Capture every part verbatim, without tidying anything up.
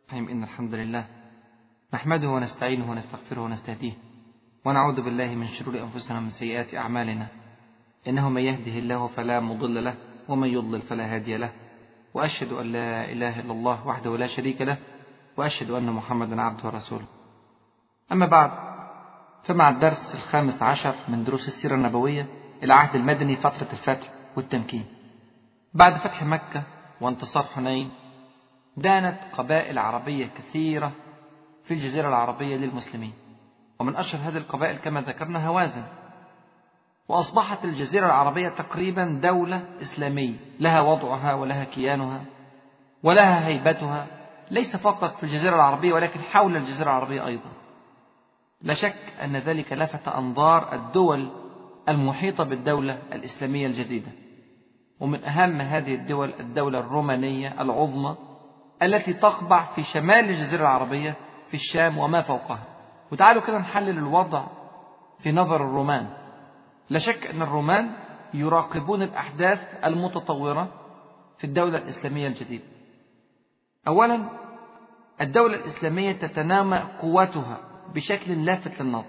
الرحيم. إن الحمد لله نحمده ونستعينه ونستغفره ونستهديه ونعوذ بالله من شرور أنفسنا ومن سيئات أعمالنا، إنه من يهده الله فلا مضل له ومن يضلل فلا هادي له، وأشهد أن لا إله إلا الله وحده لا شريك له، وأشهد أن محمدا عبده ورسوله. أما بعد، فمع الدرس الخامس عشر من دروس السيرة النبوية، العهد المدني، فترة الفتح والتمكين. بعد فتح مكة وانتصار حنين، دانت قبائل عربية كثيرة في الجزيرة العربية للمسلمين، ومن أشهر هذه القبائل كما ذكرنا هوازن. وأصبحت الجزيرة العربية تقريبا دولة إسلامية لها وضعها ولها كيانها ولها هيبتها، ليس فقط في الجزيرة العربية ولكن حول الجزيرة العربية أيضا. لا شك أن ذلك لفت أنظار الدول المحيطة بالدولة الإسلامية الجديدة، ومن أهم هذه الدول الدولة الرومانية العظمى التي تقبع في شمال الجزيرة العربية في الشام وما فوقها. وتعالوا كده نحلل الوضع في نظر الرومان. لا شك أن الرومان يراقبون الأحداث المتطورة في الدولة الإسلامية الجديدة. أولا، الدولة الإسلامية تتنامى قوتها بشكل لافت للنظر.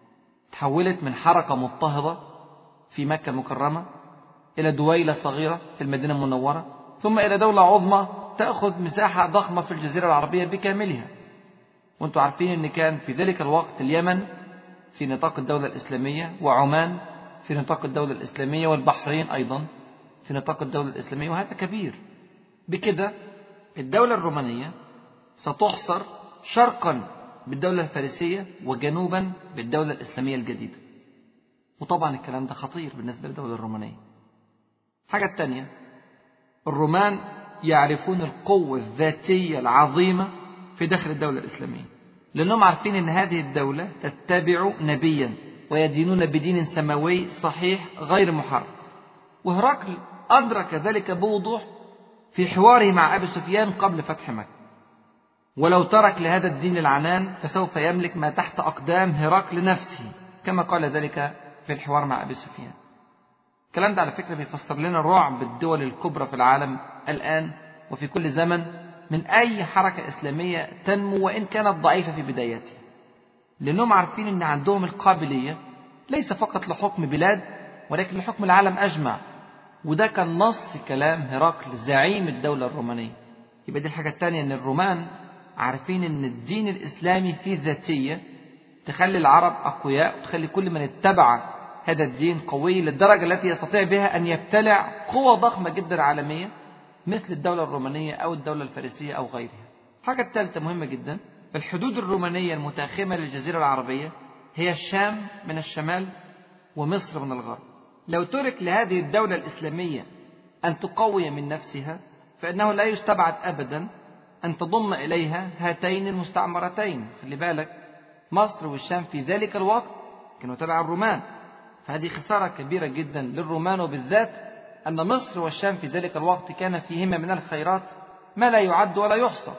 تحولت من حركة مضطهدة في مكة المكرمة إلى دويلة صغيرة في المدينة المنورة، ثم إلى دولة عظمى تأخذ مساحة ضخمة في الجزيرة العربية بكاملها. وانتم عارفين أن كان في ذلك الوقت اليمن في نطاق الدولة الإسلامية، وعمان في نطاق الدولة الإسلامية، والبحرين أيضا في نطاق الدولة الإسلامية، وهذا كبير. بكده الدولة الرومانية ستحصر شرقا بالدولة الفارسية وجنوبا بالدولة الإسلامية الجديدة. وطبعا الكلام ده خطير بالنسبة للدولة الرومانية. حاجة الثانية، الرومان يعرفون القوة الذاتية العظيمة في داخل الدولة الإسلامية، لأنهم عارفين أن هذه الدولة تتبع نبيا ويدينون بدين سماوي صحيح غير محرف. وهرقل أدرك ذلك بوضوح في حواره مع أبي سفيان قبل فتح مكة. ولو ترك لهذا الدين العنان فسوف يملك ما تحت أقدام هرقل نفسه، كما قال ذلك في الحوار مع أبي سفيان. الكلام ده على فكرة بيفسر لنا رعب الدول الكبرى في العالم الآن وفي كل زمن من أي حركة إسلامية تنمو وإن كانت ضعيفة في بداياتها، لأنهم عارفين أن عندهم القابلية ليس فقط لحكم بلاد ولكن لحكم العالم أجمع. وده كان نص كلام هرقل زعيم الدولة الرومانية. يبقى دي الحاجة الثانية، أن الرومان عارفين أن الدين الإسلامي فيه ذاتية تخلي العرب أقوياء، وتخلي كل من اتبع هذا الدين قوي للدرجة التي يستطيع بها أن يبتلع قوة ضخمة جدا عالمية مثل الدولة الرومانية أو الدولة الفارسية أو غيرها. الحاجة الثالثة مهمة جدا، الحدود الرومانية المتاخمة للجزيرة العربية هي الشام من الشمال ومصر من الغرب. لو ترك لهذه الدولة الإسلامية أن تقوي من نفسها، فإنه لا يستبعد أبدا أن تضم إليها هاتين المستعمرتين. خلي بالك، مصر والشام في ذلك الوقت كانوا تبع الرومان، فهذه خسارة كبيرة جدا للرومان، وبالذات أن مصر والشام في ذلك الوقت كان فيهما من الخيرات ما لا يعد ولا يحصى.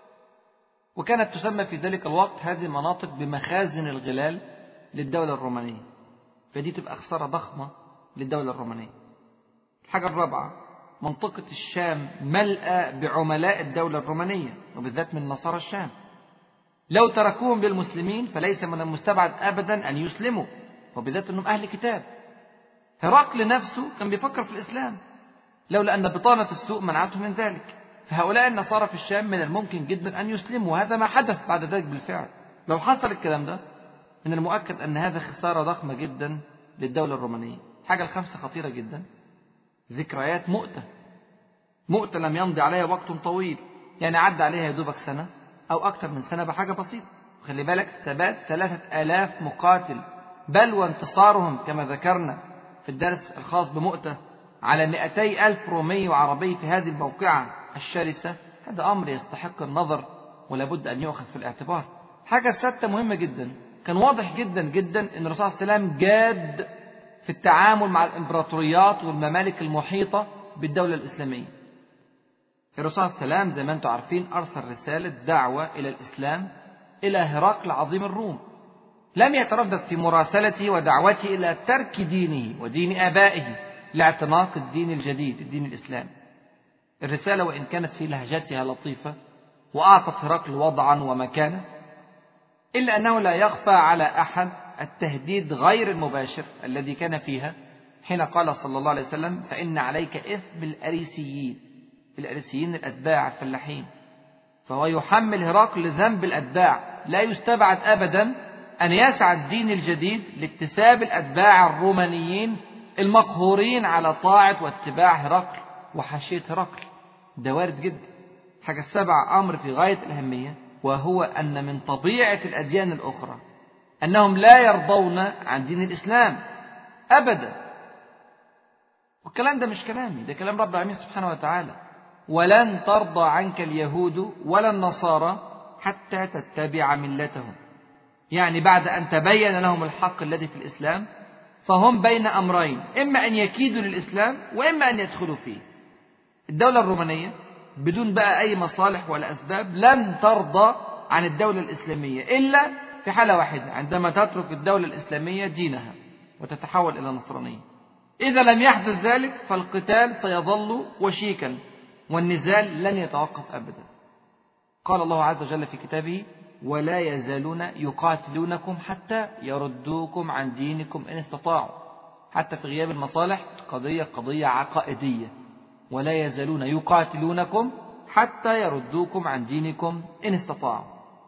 وكانت تسمى في ذلك الوقت هذه المناطق بمخازن الغلال للدولة الرومانية، فدي تبقى خسارة ضخمة للدولة الرومانية. الحاجة الرابعة، منطقة الشام ملأى بعملاء الدولة الرومانية وبالذات من نصارى الشام. لو تركوهم للمسلمين فليس من المستبعد أبدا أن يسلموا، وبالذات أنهم أهل كتاب. هرقل نفسه كان بيفكر في الإسلام لولا أن بطانة السوء منعته من ذلك. فهؤلاء النصارى في الشام من الممكن جدا أن يسلموا، وهذا ما حدث بعد ذلك بالفعل. لو حصل الكلام ده من المؤكد أن هذا خسارة ضخمة جدا للدولة الرومانية. حاجة الخامسة خطيرة جدا، ذكريات مؤتة. مؤتة لم يمضي عليها وقت طويل، يعني عدى عليها يدوبك سنة أو أكثر من سنة بحاجة بسيطة. خلي بالك، ثبات ثلاثة آلاف مقاتل، بل وانتصارهم كما ذكرنا في الدرس الخاص بمؤتة على مئتي ألف رومي وعربي في هذه الموقعة الشرسة، هذا أمر يستحق النظر ولابد أن يؤخذ في الاعتبار. حاجة السادسة مهمة جدا، كان واضح جدا جدا أن الرسول صلى الله عليه وسلم جاد في التعامل مع الإمبراطوريات والممالك المحيطة بالدولة الإسلامية. الرسول صلى الله عليه وسلم زي ما أنتم عارفين أرسل رسالة دعوة إلى الإسلام إلى هرقل عظيم الروم، لم يتردد في مراسلته ودعوته إلى ترك دينه ودين آبائه لاعتناق الدين الجديد، الدين الإسلامي. الرسالة وإن كانت في لهجتها لطيفة وأعطت هرقل وضعا ومكانة، إلا أنه لا يخفى على أحد التهديد غير المباشر الذي كان فيها حين قال صلى الله عليه وسلم: فإن عليك إثم الأريسيين. الأريسيين الأتباع الفلاحين، فهو يحمل هرقل ذنب الأتباع. لا يستبعد أبدا أن يسعى الدين الجديد لاكتساب الأتباع الرومانيين المقهورين على طاعة واتباع هرقل وحاشية هرقل. ده وارد جدا. حاجة السبعة أمر في غاية الأهمية، وهو أن من طبيعة الأديان الأخرى أنهم لا يرضون عن دين الإسلام أبدا. والكلام ده مش كلامي، ده كلام رب العالمين سبحانه وتعالى: ولن ترضى عنك اليهود ولا النصارى حتى تتبع ملتهم. يعني بعد أن تبين لهم الحق الذي في الإسلام فهم بين أمرين: إما أن يكيدوا للإسلام وإما أن يدخلوا فيه. الدولة الرومانية بدون بقى أي مصالح ولا أسباب لن ترضى عن الدولة الإسلامية إلا في حالة واحدة: عندما تترك الدولة الإسلامية دينها وتتحول إلى نصرانية. إذا لم يحدث ذلك فالقتال سيظل وشيكا والنزال لن يتوقف أبدا. قال الله عز وجل في كتابه: ولا يزالون يقاتلونكم حتى يردوكم عن دينكم إن استطاعوا. حتى في غياب المصالح قضية قضية عقائدية: ولا يزالون يقاتلونكم حتى يردوكم عن دينكم إن استطاعوا.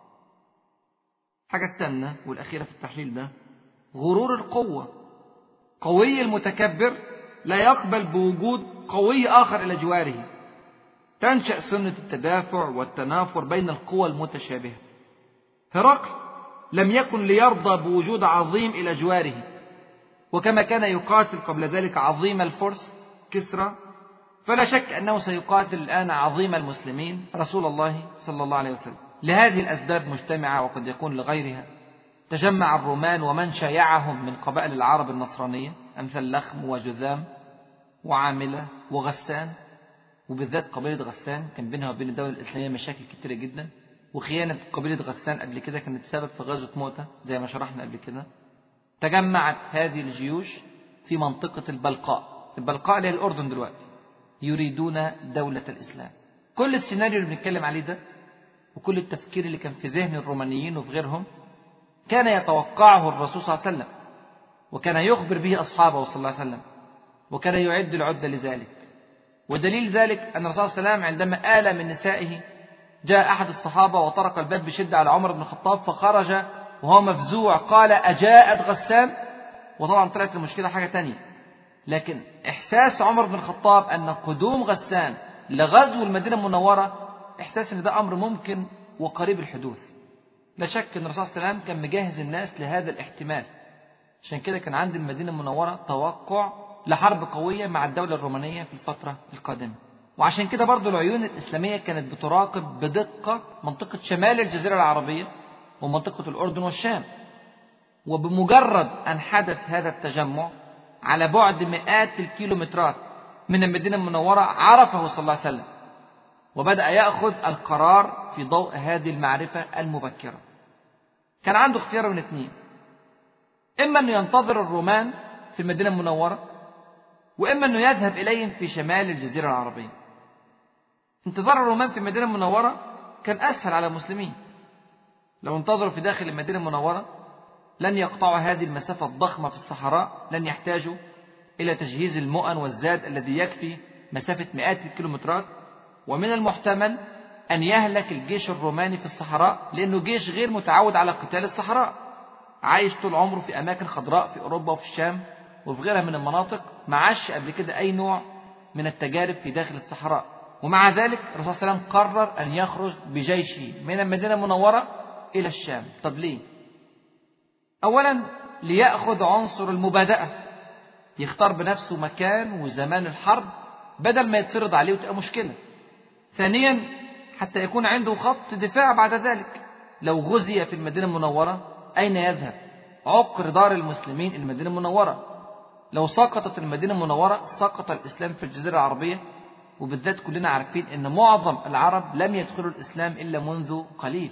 حاجة الثانية والأخيرة في التحليل ده: غرور القوة. قوي المتكبر لا يقبل بوجود قوي آخر إلى جواره. تنشأ سنة التدافع والتنافر بين القوى المتشابهة. هرقل لم يكن ليرضى بوجود عظيم إلى جواره، وكما كان يقاتل قبل ذلك عظيم الفرس كسرى، فلا شك أنه سيقاتل الآن عظيم المسلمين رسول الله صلى الله عليه وسلم. لهذه الأسباب مجتمعة وقد يكون لغيرها تجمع الرومان ومن شايعهم من قبائل العرب النصرانية أمثال لخم وجذام وعاملة وغسان، وبالذات قبيلة غسان كان بينها وبين الدولة الإسلامية مشاكل كتيرة جدا، وخيانة قبيلة غسان قبل كده كانت سبب في غزوة مؤتة زي ما شرحنا قبل كده. تجمعت هذه الجيوش في منطقة البلقاء. البلقاء اللي هي الأردن دلوقتي، يريدون دولة الإسلام. كل السيناريو اللي بنتكلم عليه ده وكل التفكير اللي كان في ذهن الرومانيين وفي غيرهم كان يتوقعه الرسول صلى الله عليه وسلم، وكان يخبر به أصحابه صلى الله عليه وسلم، وكان يعد العدة لذلك. ودليل ذلك أن الرسول صلى الله عليه وسلم عندما آل من نسائه جاء أحد الصحابة وطرق الباب بشدة على عمر بن الخطاب فخرج وهو مفزوع قال: أجاءت غسان؟ وطبعا طلعت المشكلة حاجة تانية، لكن إحساس عمر بن الخطاب أن قدوم غسان لغزو المدينة المنورة إحساس أن ده أمر ممكن وقريب الحدوث. لا شك أن الرسول صلى الله عليه وسلم كان مجهز الناس لهذا الاحتمال، عشان كده كان عند المدينة المنورة توقع لحرب قوية مع الدولة الرومانية في الفترة القادمة. وعشان كده برضو العيون الإسلامية كانت بتراقب بدقة منطقة شمال الجزيرة العربية ومنطقة الأردن والشام. وبمجرد أن حدث هذا التجمع على بعد مئات الكيلومترات من المدينة المنورة عرفه صلى الله عليه وسلم، وبدأ يأخذ القرار في ضوء هذه المعرفة المبكرة. كان عنده اختيار من اثنين: إما أنه ينتظر الرومان في المدينة المنورة، وإما أنه يذهب إليهم في شمال الجزيرة العربية. انتظار الرومان في المدينة المنورة كان أسهل على المسلمين. لو انتظروا في داخل المدينة المنورة لن يقطعوا هذه المسافة الضخمة في الصحراء، لن يحتاجوا إلى تجهيز المؤن والزاد الذي يكفي مسافة مئات الكيلومترات، ومن المحتمل أن يهلك الجيش الروماني في الصحراء، لأنه جيش غير متعود على قتال الصحراء، عايش طول عمره في أماكن خضراء في أوروبا وفي الشام وفي غيرها من المناطق، ما عاش قبل كده أي نوع من التجارب في داخل الصحراء. ومع ذلك الرسول صلى الله عليه وسلم قرر أن يخرج بجيشه من المدينة المنورة إلى الشام. طب ليه؟ أولا ليأخذ عنصر المبادئة، يختار بنفسه مكان وزمان الحرب بدل ما يتفرض عليه وتبقى مشكلة. ثانيا حتى يكون عنده خط دفاع بعد ذلك. لو غزي في المدينة المنورة أين يذهب؟ عقر دار المسلمين المدينة المنورة. لو سقطت المدينة المنورة سقط الإسلام في الجزيرة العربية، وبالذات كلنا عارفين أن معظم العرب لم يدخلوا الإسلام إلا منذ قليل.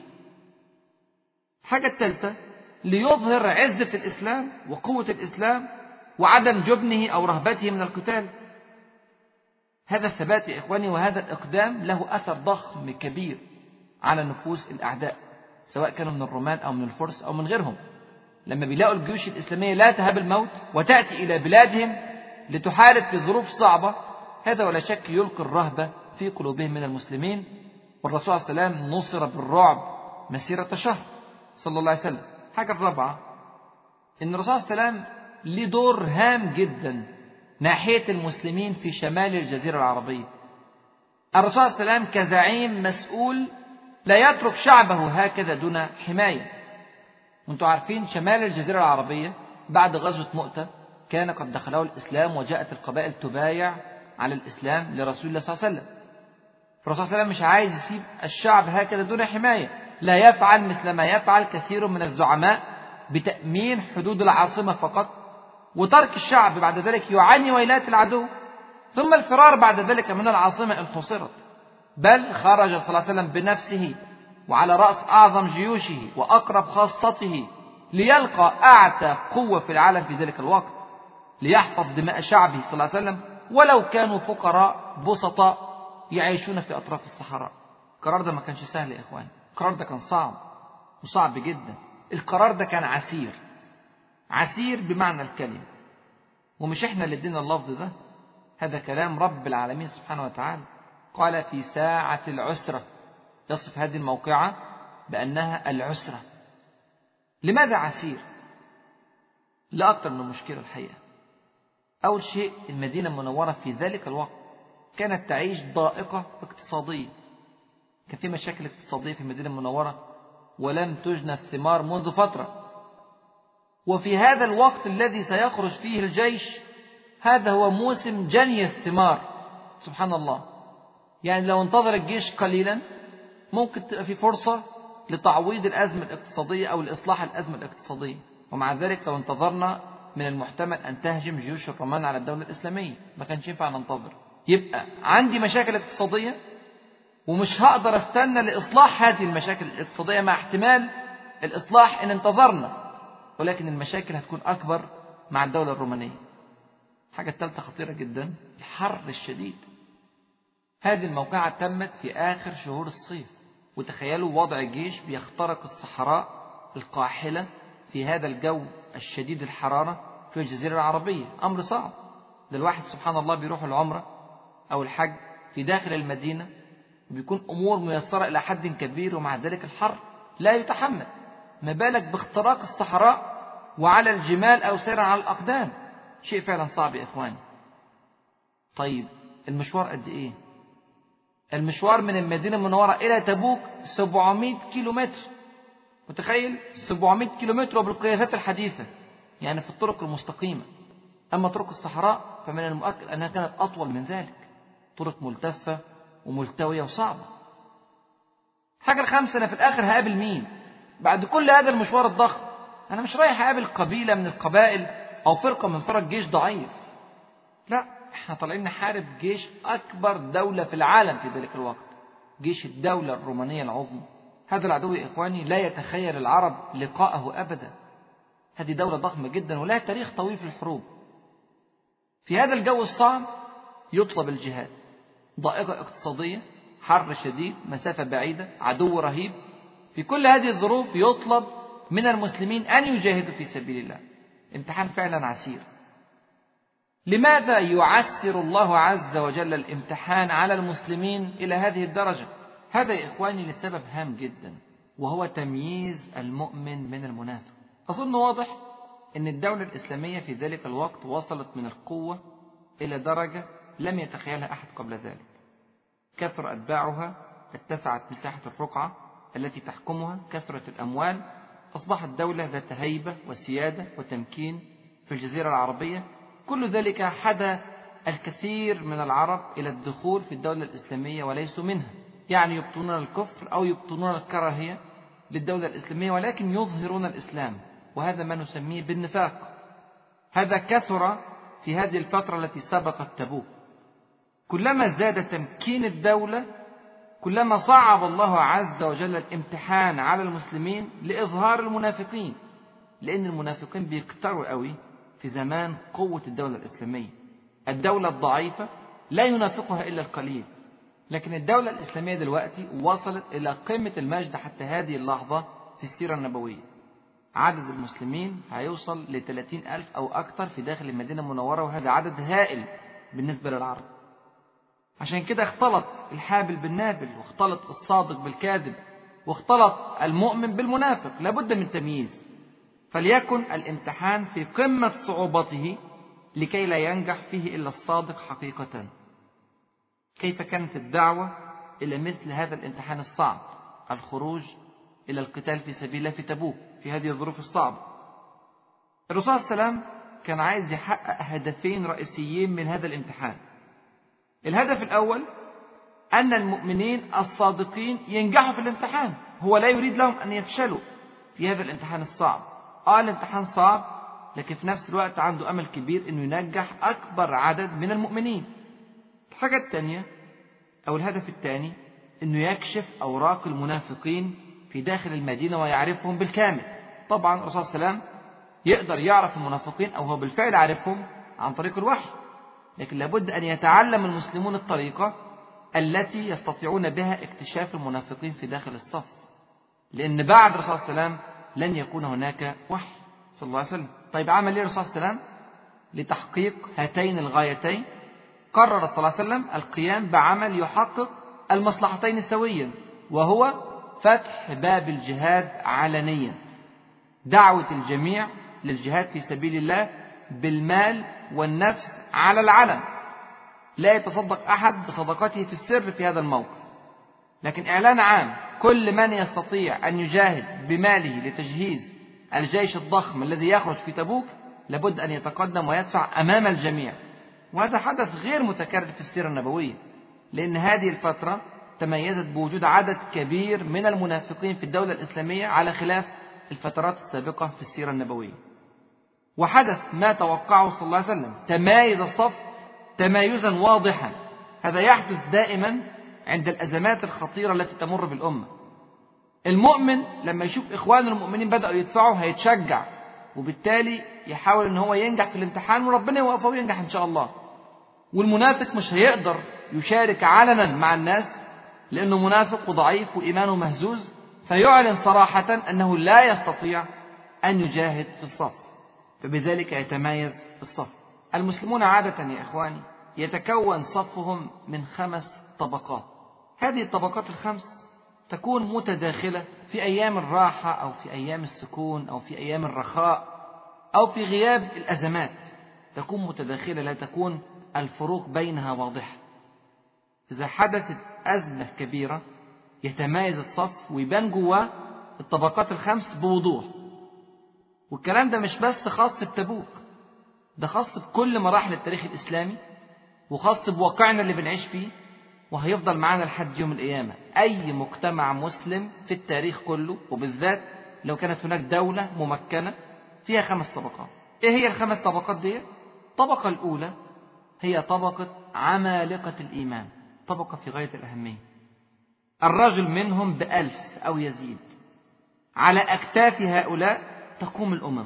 حاجة الثالثة ليظهر عزة الإسلام وقوة الإسلام وعدم جبنه أو رهبته من القتال. هذا الثبات يا إخواني وهذا الإقدام له أثر ضخم كبير على نفوس الأعداء، سواء كانوا من الرومان أو من الفرس أو من غيرهم. لما بيلاقوا الجيوش الإسلامية لا تهاب الموت وتأتي إلى بلادهم لتحارب في ظروف صعبة، هذا ولا شك يلقي الرهبة في قلوبهم من المسلمين. والرسول صلى الله عليه وسلم نصر بالرعب مسيرة شهر صلى الله عليه وسلم. حاجة الرابعة، إن الرسول صلى الله عليه وسلم له دور هام جدا ناحية المسلمين في شمال الجزيرة العربية. الرسول صلى الله عليه وسلم كزعيم مسؤول لا يترك شعبه هكذا دون حماية. وانتم عارفين شمال الجزيرة العربية بعد غزوة مؤتة كان قد دخله الإسلام، وجاءت القبائل تبايع على الإسلام لرسول الله صلى الله عليه وسلم. فالرسول صلى الله عليه وسلم مش عايز يسيب الشعب هكذا دون حماية، لا يفعل مثل ما يفعل كثير من الزعماء بتأمين حدود العاصمة فقط، وترك الشعب بعد ذلك يعاني ويلات العدو، ثم الفرار بعد ذلك من العاصمة إن حصرت. بل خرج صلى الله عليه وسلم بنفسه وعلى رأس أعظم جيوشه وأقرب خاصته ليلقى أعتى قوة في العالم في ذلك الوقت، ليحفظ دماء شعبه صلى الله عليه وسلم ولو كانوا فقراء بسطاء يعيشون في أطراف الصحراء. القرار ده ما كانش سهل يا إخواني، القرار ده كان صعب وصعب جدا. القرار ده كان عسير، عسير بمعنى الكلمة. ومش إحنا اللي ادينا اللفظ ده، هذا كلام رب العالمين سبحانه وتعالى. قال في ساعة العسرة، يصف هذه الموقعة بأنها العسرة. لماذا عسير؟ لا أكثر من مشكلة الحقيقة. أول شيء، المدينة المنورة في ذلك الوقت كانت تعيش ضائقة اقتصادية، كان في مشاكل اقتصادية في المدينة المنورة ولم تجنى الثمار منذ فترة. وفي هذا الوقت الذي سيخرج فيه الجيش، هذا هو موسم جني الثمار. سبحان الله، يعني لو انتظر الجيش قليلا ممكن تبقى في فرصة لتعويض الأزمة الاقتصادية أو لإصلاح الأزمة الاقتصادية. ومع ذلك لو انتظرنا من المحتمل أن تهجم جيوش الرومان على الدولة الإسلامية، ما كانش ينفع ننتظر. يبقى عندي مشاكل اقتصادية ومش هقدر استنى لإصلاح هذه المشاكل الاقتصادية مع احتمال الإصلاح إن انتظرنا، ولكن المشاكل هتكون أكبر مع الدولة الرومانية. حاجة الثالثة خطيرة جدا، الحر الشديد. هذه الموقعة تمت في آخر شهور الصيف، وتخيلوا وضع جيش بيخترق الصحراء القاحلة في هذا الجو الشديد الحرارة في الجزيرة العربية. أمر صعب. ده الواحد سبحان الله بيروح العمرة أو الحج في داخل المدينة وبيكون أمور ميسرة إلى حد كبير، ومع ذلك الحر لا يتحمل، ما بالك باختراق الصحراء وعلى الجمال أو سير على الأقدام. شيء فعلا صعب يا إخواني. طيب المشوار قد إيه؟ المشوار من المدينة المنورة إلى تبوك سبعمائة كيلو متر. متخيل؟ سبعمائة كيلو متر وبالقياسات الحديثة، يعني في الطرق المستقيمة. أما طرق الصحراء فمن المؤكد أنها كانت أطول من ذلك، طرق ملتفة وملتوية وصعبة. حاجة الخامسة، أنا في الآخر هقابل مين بعد كل هذا المشوار الضخم؟ أنا مش رايح أقابل قبيلة من القبائل أو فرقة من فرق جيش ضعيف، لا، احنا طالعين نحارب جيش أكبر دولة في العالم في ذلك الوقت، جيش الدولة الرومانية العظمى. هذا العدو يا إخواني لا يتخيل العرب لقاءه أبدا. هذه دولة ضخمة جدا ولها تاريخ طويل في الحروب. في هذا الجو الصعب يطلب الجهاد، ضائقة اقتصادية، حر شديد، مسافة بعيدة، عدو رهيب. في كل هذه الظروف يطلب من المسلمين أن يجاهدوا في سبيل الله. امتحان فعلا عسير. لماذا يعسر الله عز وجل الامتحان على المسلمين إلى هذه الدرجة؟ هذا يا إخواني لسبب هام جدا، وهو تمييز المؤمن من المنافق. أظن واضح أن الدولة الإسلامية في ذلك الوقت وصلت من القوة إلى درجة لم يتخيلها أحد قبل ذلك. كثر أتباعها، اتسعت مساحة الرقعة التي تحكمها، كثرة الأموال، أصبحت دولة ذات هيبة وسيادة وتمكين في الجزيرة العربية. كل ذلك حدى الكثير من العرب إلى الدخول في الدولة الإسلامية وليسوا منها، يعني يبطنون الكفر أو يبطنون الكراهية للدولة الإسلامية ولكن يظهرون الإسلام، وهذا ما نسميه بالنفاق. هذا كثر في هذه الفترة التي سبقت تبوك. كلما زاد تمكين الدولة كلما صعب الله عز وجل الامتحان على المسلمين لإظهار المنافقين، لأن المنافقين بيكتروا قوي في زمان قوة الدولة الإسلامية. الدولة الضعيفة لا ينافقها إلا القليل، لكن الدولة الإسلامية دلوقتي وصلت إلى قمة المجد حتى هذه اللحظة في السيرة النبوية. عدد المسلمين هيوصل لثلاثين ألف أو أكثر في داخل المدينة المنورة، وهذا عدد هائل بالنسبة للعرب. عشان كده اختلط الحابل بالنابل، واختلط الصادق بالكاذب، واختلط المؤمن بالمنافق. لابد من تمييز. فليكن الامتحان في قمة صعوبته لكي لا ينجح فيه إلا الصادق حقيقة. كيف كانت الدعوة إلى مثل هذا الامتحان الصعب؟ الخروج إلى القتال في سبيل الله في تبوك في هذه الظروف الصعبة. الرسول صلى الله عليه وسلم كان عايز يحقق هدفين رئيسيين من هذا الامتحان. الهدف الأول أن المؤمنين الصادقين ينجحوا في الامتحان. هو لا يريد لهم أن يفشلوا في هذا الامتحان الصعب. آه الامتحان صعب، لكن في نفس الوقت عنده أمل كبير أنه ينجح أكبر عدد من المؤمنين. الحاجة الثانية أو الهدف الثاني أنه يكشف أوراق المنافقين في داخل المدينة ويعرفهم بالكامل. طبعا الرسول صلى الله عليه وسلم يقدر يعرف المنافقين، أو هو بالفعل عارفهم عن طريق الوحي، لكن لابد أن يتعلم المسلمون الطريقة التي يستطيعون بها اكتشاف المنافقين في داخل الصف، لأن بعد الرسول صلى الله عليه وسلم لن يكون هناك وحي صلى الله عليه وسلم. طيب عمل ايه الرسول صلى الله عليه وسلم لتحقيق هاتين الغايتين؟ قرر صلى الله عليه وسلم القيام بعمل يحقق المصلحتين سويا، وهو فتح باب الجهاد علنيا، دعوة الجميع للجهاد في سبيل الله بالمال والنفس على العلن. لا يتصدق أحد بصدقته في السر في هذا الموقف، لكن إعلان عام: كل من يستطيع أن يجاهد بماله لتجهيز الجيش الضخم الذي يخرج في تبوك لابد أن يتقدم ويدفع أمام الجميع. وهذا حدث غير متكرر في السيرة النبوية، لأن هذه الفترة تميزت بوجود عدد كبير من المنافقين في الدولة الإسلامية على خلاف الفترات السابقة في السيرة النبوية. وحدث ما توقعه صلى الله عليه وسلم: تمايز الصف تمايزا واضحا. هذا يحدث دائما عند الأزمات الخطيرة التي تمر بالأمة. المؤمن لما يشوف إخوان المؤمنين بدأوا يدفعوا هيتشجع، وبالتالي يحاول أن هو ينجح في الامتحان وربنا يوقفه وينجح إن شاء الله. والمنافق مش هيقدر يشارك علنا مع الناس لأنه منافق وضعيف وإيمانه مهزوز، فيعلن صراحة أنه لا يستطيع أن يجاهد في الصف، فبذلك يتمايز الصف. المسلمون عادة يا إخواني يتكون صفهم من خمس طبقات. هذه الطبقات الخمس تكون متداخلة في أيام الراحة أو في أيام السكون أو في أيام الرخاء أو في غياب الأزمات، تكون متداخلة، لا تكون الفروق بينها واضحة. إذا حدثت أزمة كبيرة يتمايز الصف ويبان جواه الطبقات الخمس بوضوح. والكلام ده مش بس خاص بتبوك، ده خاص بكل مراحل التاريخ الإسلامي، وخاص بواقعنا اللي بنعيش فيه، وهيفضل معانا لحد يوم القيامة. أي مجتمع مسلم في التاريخ كله، وبالذات لو كانت هناك دولة ممكنة، فيها خمس طبقات. إيه هي الخمس طبقات دي؟ الطبقة الأولى هي طبقة عمالقة الإيمان، طبقة في غاية الأهمية. الرجل منهم بألف أو يزيد. على أكتاف هؤلاء تقوم الأمم.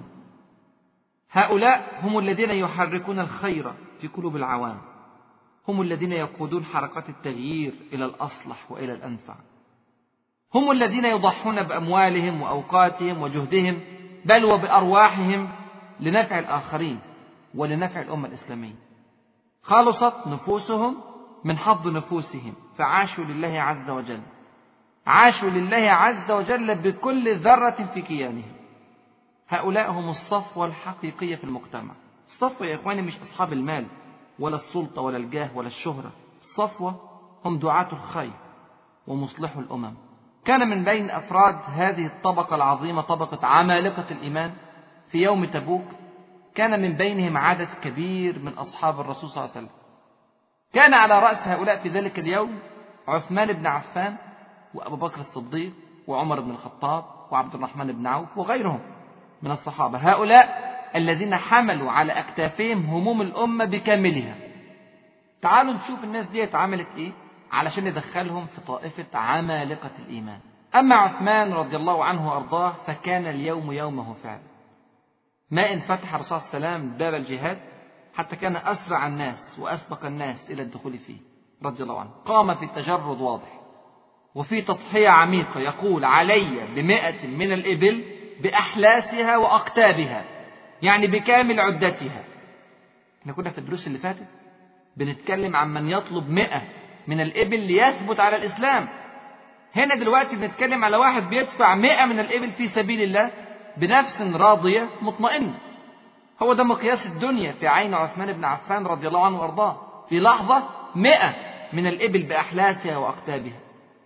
هؤلاء هم الذين يحركون الخير في قلوب العوام، هم الذين يقودون حركات التغيير إلى الأصلح وإلى الأنفع، هم الذين يضحون بأموالهم وأوقاتهم وجهدهم بل وبأرواحهم لنفع الآخرين ولنفع الأمة الإسلامية. خالصت نفوسهم من حظ نفوسهم فعاشوا لله عز وجل، عاشوا لله عز وجل بكل ذرة في كيانهم. هؤلاء هم الصفوة الحقيقية في المجتمع. الصفوة يا إخواني مش أصحاب المال ولا السلطة ولا الجاه ولا الشهرة. الصفوة هم دعاة الخير ومصلحوا الأمم. كان من بين أفراد هذه الطبقة العظيمة طبقة عمالقة الإيمان في يوم تبوك، كان من بينهم عدد كبير من أصحاب الرسول صلى الله عليه وسلم. كان على رأس هؤلاء في ذلك اليوم عثمان بن عفان وأبو بكر الصديق وعمر بن الخطاب وعبد الرحمن بن عوف وغيرهم من الصحابة. هؤلاء الذين حملوا على أكتافهم هموم الأمة بكاملها. تعالوا نشوف الناس دي عملت إيه علشان ندخلهم في طائفة عمالقة الإيمان. أما عثمان رضي الله عنه وأرضاه فكان اليوم يومه فعلا. ما إن فتح الرسول صلى الله عليه وسلم باب الجهاد حتى كان أسرع الناس وأسبق الناس إلى الدخول فيه. رضي الله عنه قام في تجرد واضح وفي تضحية عميقة، يقول علي بمئة من الإبل بأحلاسها وأقتابها، يعني بكامل عدتها. احنا كنا في الدروس اللي فاتت بنتكلم عن من يطلب مئة من الإبل ليثبت على الإسلام. هنا دلوقتي بنتكلم على واحد بيدفع مئة من الإبل في سبيل الله بنفس راضية مطمئنة. هو ده مقياس الدنيا في عين عثمان بن عفان رضي الله عنه وأرضاه، في لحظة مئة من الإبل بأحلاسها وأقتابها.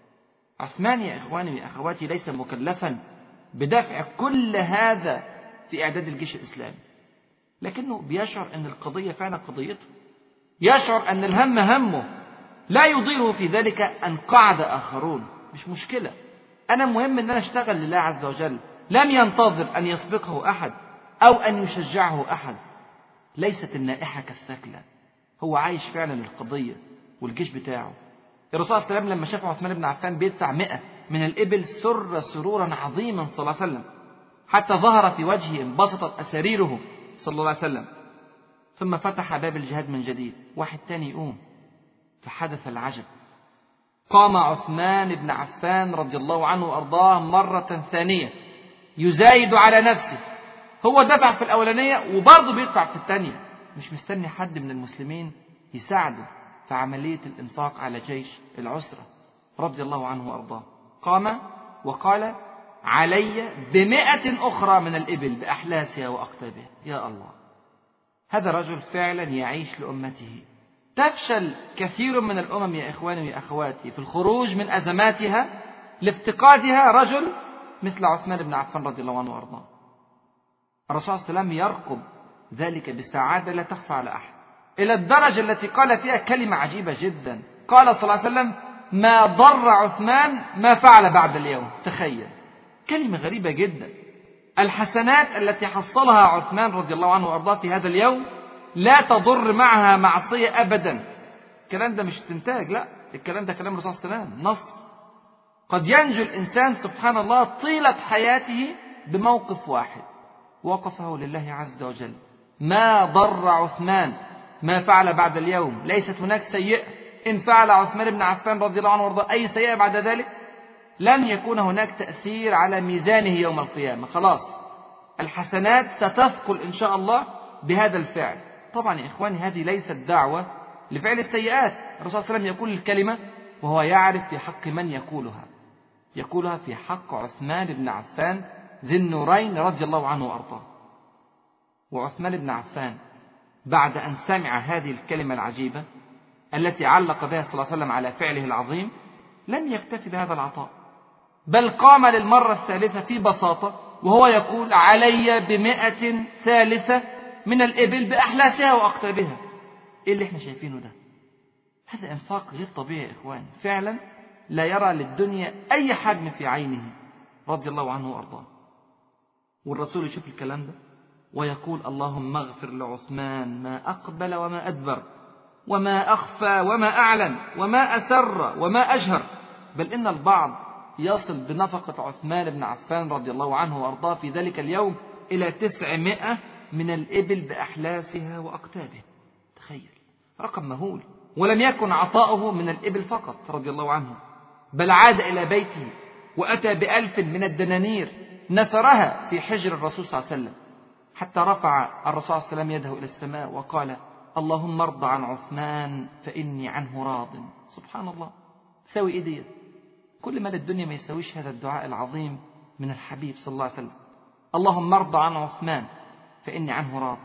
عثمان يا إخواني وأخواتي ليس مكلفا بدفع كل هذا في إعداد الجيش الإسلامي، لكنه بيشعر أن القضية فعلا قضيته، يشعر أن الهم همه، لا يضيره في ذلك أن قعد آخرون. مش مشكلة، أنا مهم أن أنا أشتغل لله عز وجل. لم ينتظر أن يسبقه أحد أو أن يشجعه أحد. ليست النائحة كالثكلى، هو عايش فعلا القضية والجيش بتاعه. الرسول صلى الله عليه وسلم لما شاف عثمان بن عفان بيدفع مئة من الإبل سر سرورا عظيما صلى الله عليه وسلم، حتى ظهر في وجهه انبسطت أساريره صلى الله عليه وسلم. ثم فتح باب الجهاد من جديد. واحد تاني يقوم، فحدث العجب. قام عثمان بن عفان رضي الله عنه وأرضاه مرة ثانية يزايد على نفسه. هو دفع في الأولانية وبرضه بيدفع في الثانية، مش مستني حد من المسلمين يساعده في عملية الإنفاق على جيش العسرة رضي الله عنه وأرضاه. قام وقال علي بمئة أخرى من الإبل بأحلاسها وأقتابها. يا الله، هذا رجل فعلا يعيش لأمته. تفشل كثير من الأمم يا إخواني ويا أخواتي في الخروج من أزماتها لافتقادها رجل مثل عثمان بن عفان رضي الله عنه وأرضاه. الرسول صلى الله عليه وسلم يرقب ذلك بسعادة لا تخفى على أحد، إلى الدرجة التي قال فيها كلمة عجيبة جدا. قال صلى الله عليه وسلم ما ضر عثمان ما فعل بعد اليوم. تخيل، كلمة غريبة جدا. الحسنات التي حصلها عثمان رضي الله عنه وأرضاه في هذا اليوم لا تضر معها معصية أبدا. الكلام ده مش استنتاج، لا، الكلام ده كلام الرسول صلى الله عليه وسلم، نص. قد ينجو الإنسان سبحان الله طيلة حياته بموقف واحد وقفه لله عز وجل. ما ضر عثمان ما فعل بعد اليوم. ليست هناك سيئة إن فعل عثمان بن عفان رضي الله عنه وارضاه أي سيئة بعد ذلك لن يكون هناك تأثير على ميزانه يوم القيامة. خلاص، الحسنات ستثقل إن شاء الله بهذا الفعل. طبعا يا إخواني هذه ليست دعوة لفعل السيئات. الرسول صلى الله عليه وسلم يقول الكلمة وهو يعرف في حق من يقولها. يقولها في حق عثمان بن عفان ذي النورين رضي الله عنه وأرضاه. وعثمان بن عفان بعد أن سمع هذه الكلمة العجيبة التي علق بها صلى الله عليه وسلم على فعله العظيم لم يكتفي بهذا العطاء، بل قام للمرة الثالثة في بساطة وهو يقول علي بمئة ثالثة من الإبل بأحلاسها وأقتابها. إيه اللي احنا شايفينه ده؟ هذا إنفاق غير طبيعي يا إخوان، فعلا لا يرى للدنيا أي حجم في عينه رضي الله عنه وأرضاه. والرسول يشوف الكلام ده ويقول اللهم اغفر لعثمان ما أقبل وما أدبر وما أخفى وما أعلن وما أسر وما أجهر. بل إن البعض يصل بنفقة عثمان بن عفان رضي الله عنه وأرضاه في ذلك اليوم إلى تسعمائة من الإبل بأحلاسها وأقتابها. تخيل، رقم مهول. ولم يكن عطاؤه من الإبل فقط رضي الله عنه، بل عاد إلى بيته وأتى بألف من الدنانير نثرها في حجر الرسول صلى الله عليه وسلم، حتى رفع الرسول صلى الله عليه وسلم يده إلى السماء وقال اللهم ارض عن عثمان فإني عنه راض. سبحان الله، تساوي إيه دي؟ كل ما للدنيا ما يساويش هذا الدعاء العظيم من الحبيب صلى الله عليه وسلم. اللهم ارض عن عثمان فإني عنه راض.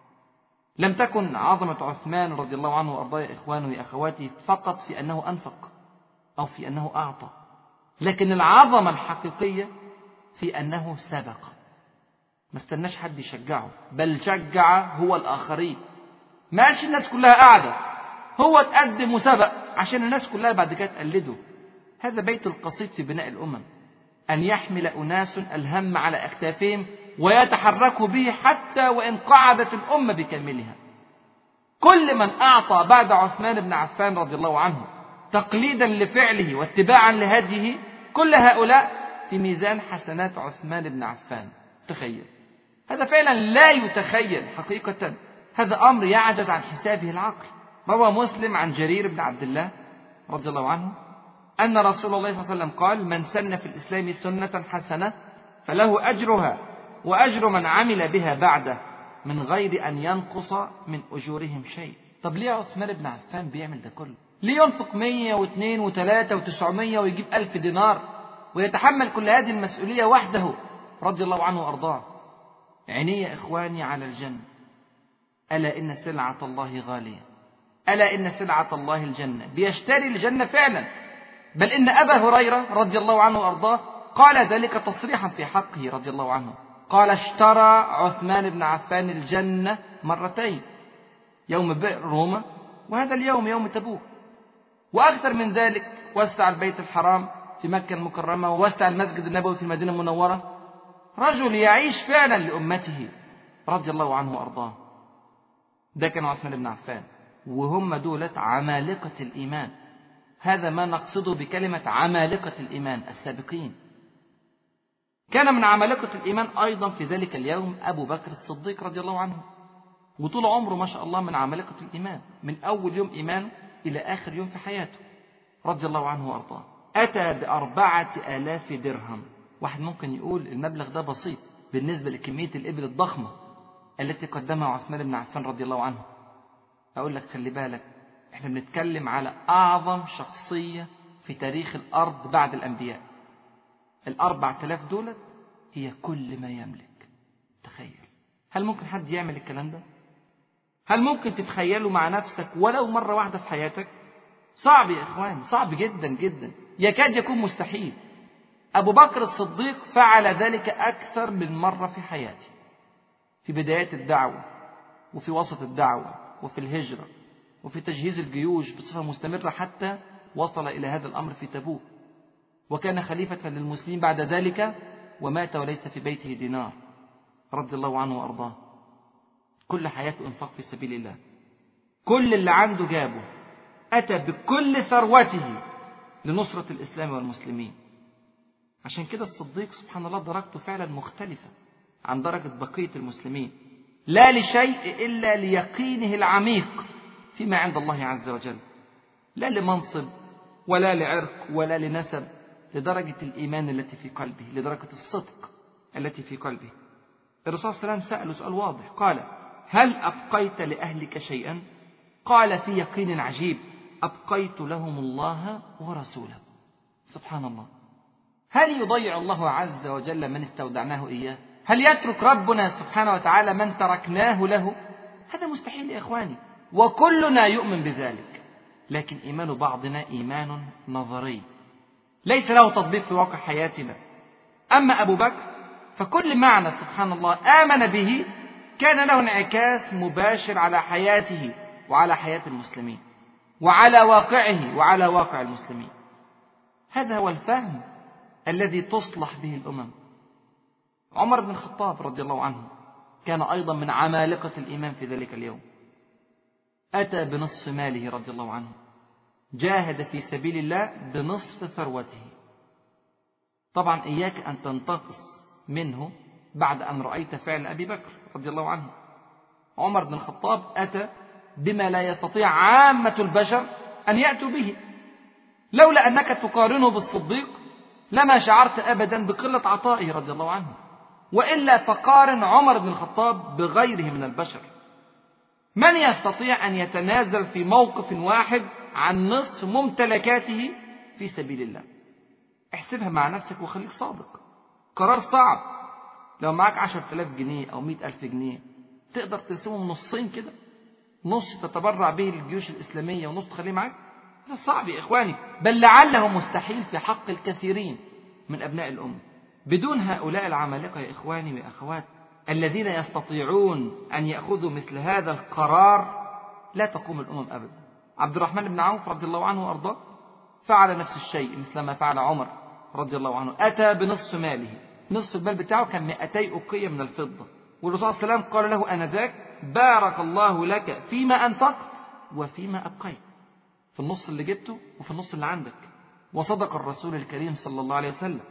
لم تكن عظمة عثمان رضي الله عنه وأرضاه يا إخواني وأخواتي فقط في أنه أنفق أو في أنه أعطى، لكن العظمة الحقيقية في أنه سبق. ما استناش حد يشجعه، بل شجع هو الآخرين. ما قالش الناس كلها قاعدة، هو تقدم وسبق عشان الناس كلها بعد كده تقلده. هذا بيت القصيد في بناء الأمم، أن يحمل أناس الهم على أكتافهم ويتحركوا به حتى وإن قعدت الأمة بكاملها. كل من أعطى بعد عثمان بن عفان رضي الله عنه تقليدا لفعله واتباعا لهديه، كل هؤلاء في ميزان حسنات عثمان بن عفان. تخيل، هذا فعلا لا يتخيل حقيقة، هذا أمر يعجز عن حسابه العقل. روى مسلم عن جرير بن عبد الله رضي الله عنه أن رسول الله صلى الله عليه وسلم قال: من سن في الإسلام سنة حسنة فله أجرها وأجر من عمل بها بعده من غير أن ينقص من أجورهم شيء. طب ليه عثمان بن عفان بيعمل ده كله؟ ليه ينفق مية واثنين وثلاثة وتسعمية ويجيب ألف دينار ويتحمل كل هذه المسؤولية وحده رضي الله عنه وأرضاه؟ عيني يا إخواني على الجنة. ألا إن سلعة الله غالية، ألا إن سلعة الله الجنة. بيشتري الجنة فعلا، بل إن أبا هريرة رضي الله عنه وأرضاه قال ذلك تصريحا في حقه رضي الله عنه، قال: اشترى عثمان بن عفان الجنة مرتين، يوم بئر روما وهذا اليوم يوم تبوك. وأكثر من ذلك، وسع البيت الحرام في مكة المكرمة ووسع المسجد النبوي في المدينة المنورة. رجل يعيش فعلا لأمته رضي الله عنه وأرضاه. ده كان عثمان بن عفان، وهم دولة عمالقة الإيمان. هذا ما نقصده بكلمة عمالقة الإيمان، السابقين. كان من عمالقة الإيمان أيضا في ذلك اليوم أبو بكر الصديق رضي الله عنه، وطول عمره ما شاء الله من عمالقة الإيمان، من أول يوم إيمانه إلى آخر يوم في حياته رضي الله عنه وأرضاه. أتى بأربعة آلاف درهم. واحد ممكن يقول المبلغ ده بسيط بالنسبة لكمية الإبل الضخمة التي قدمها عثمان بن عفان رضي الله عنه. أقول لك خلي بالك، احنا بنتكلم على أعظم شخصية في تاريخ الأرض بعد الأنبياء. الأربع تلاف دولة هي كل ما يملك. تخيل، هل ممكن حد يعمل الكلام ده؟ هل ممكن تتخيله مع نفسك ولو مرة واحدة في حياتك؟ صعب يا إخوان، صعب جدا جدا، يكاد يكون مستحيل. أبو بكر الصديق فعل ذلك أكثر من مرة في حياته، في بدايات الدعوة وفي وسط الدعوة وفي الهجرة وفي تجهيز الجيوش بصفة مستمرة حتى وصل إلى هذا الأمر في تبوك. وكان خليفة للمسلمين بعد ذلك ومات وليس في بيته دينار رضي الله عنه وأرضاه. كل حياته انفاق في سبيل الله، كل اللي عنده جابه، أتى بكل ثروته لنصرة الإسلام والمسلمين. عشان كده الصديق سبحان الله درجته فعلا مختلفة عن درجة بقية المسلمين، لا لشيء إلا ليقينه العميق فيما عند الله عز وجل، لا لمنصب ولا لعرق ولا لنسب، لدرجة الإيمان التي في قلبه، لدرجة الصدق التي في قلبه. الرسول صلى الله عليه وسلم سأله سؤال واضح، قال: هل أبقيت لأهلك شيئا؟ قال في يقين عجيب: أبقيت لهم الله ورسوله. سبحان الله، هل يضيع الله عز وجل من استودعناه إياه؟ هل يترك ربنا سبحانه وتعالى من تركناه له؟ هذا مستحيل يا إخواني، وكلنا يؤمن بذلك. لكن إيمان بعضنا إيمان نظري ليس له تطبيق في واقع حياتنا. أما أبو بكر فكل معنى سبحان الله آمن به كان له انعكاس مباشر على حياته وعلى حياة المسلمين وعلى واقعه وعلى واقع المسلمين. هذا هو الفهم الذي تصلح به الأمم. عمر بن الخطاب رضي الله عنه كان أيضا من عمالقة الإيمان في ذلك اليوم. أتى بنصف ماله رضي الله عنه، جاهد في سبيل الله بنصف ثروته. طبعا إياك أن تنتقص منه بعد أن رأيت فعل أبي بكر رضي الله عنه. عمر بن الخطاب أتى بما لا يستطيع عامة البشر أن يأتوا به. لولا أنك تقارنه بالصديق لما شعرت أبدا بقلة عطائه رضي الله عنه، وإلا فقارن عمر بن الخطاب بغيره من البشر. من يستطيع أن يتنازل في موقف واحد عن نصف ممتلكاته في سبيل الله؟ احسبها مع نفسك وخليك صادق. قرار صعب. لو معك عشرة آلاف جنيه أو مئة ألف جنيه تقدر تقسمهم نصين كده، نص تتبرع به للجيوش الإسلامية ونص تخليه معك؟ هذا صعب يا إخواني، بل لعله مستحيل في حق الكثيرين من أبناء الأمة. بدون هؤلاء العمالقة يا إخواني وأخوات الذين يستطيعون أن يأخذوا مثل هذا القرار لا تقوم الأمم أبدا. عبد الرحمن بن عوف رضي الله عنه وأرضاه فعل نفس الشيء مثل ما فعل عمر رضي الله عنه. أتى بنصف ماله، نصف المال بتاعه كان مئتي أقية من الفضة، والرسول صلى الله عليه وسلم قال له آنذاك: بارك الله لك فيما أنفقت وفيما أبقيت، في النص اللي جبته وفي النص اللي عندك. وصدق الرسول الكريم صلى الله عليه وسلم.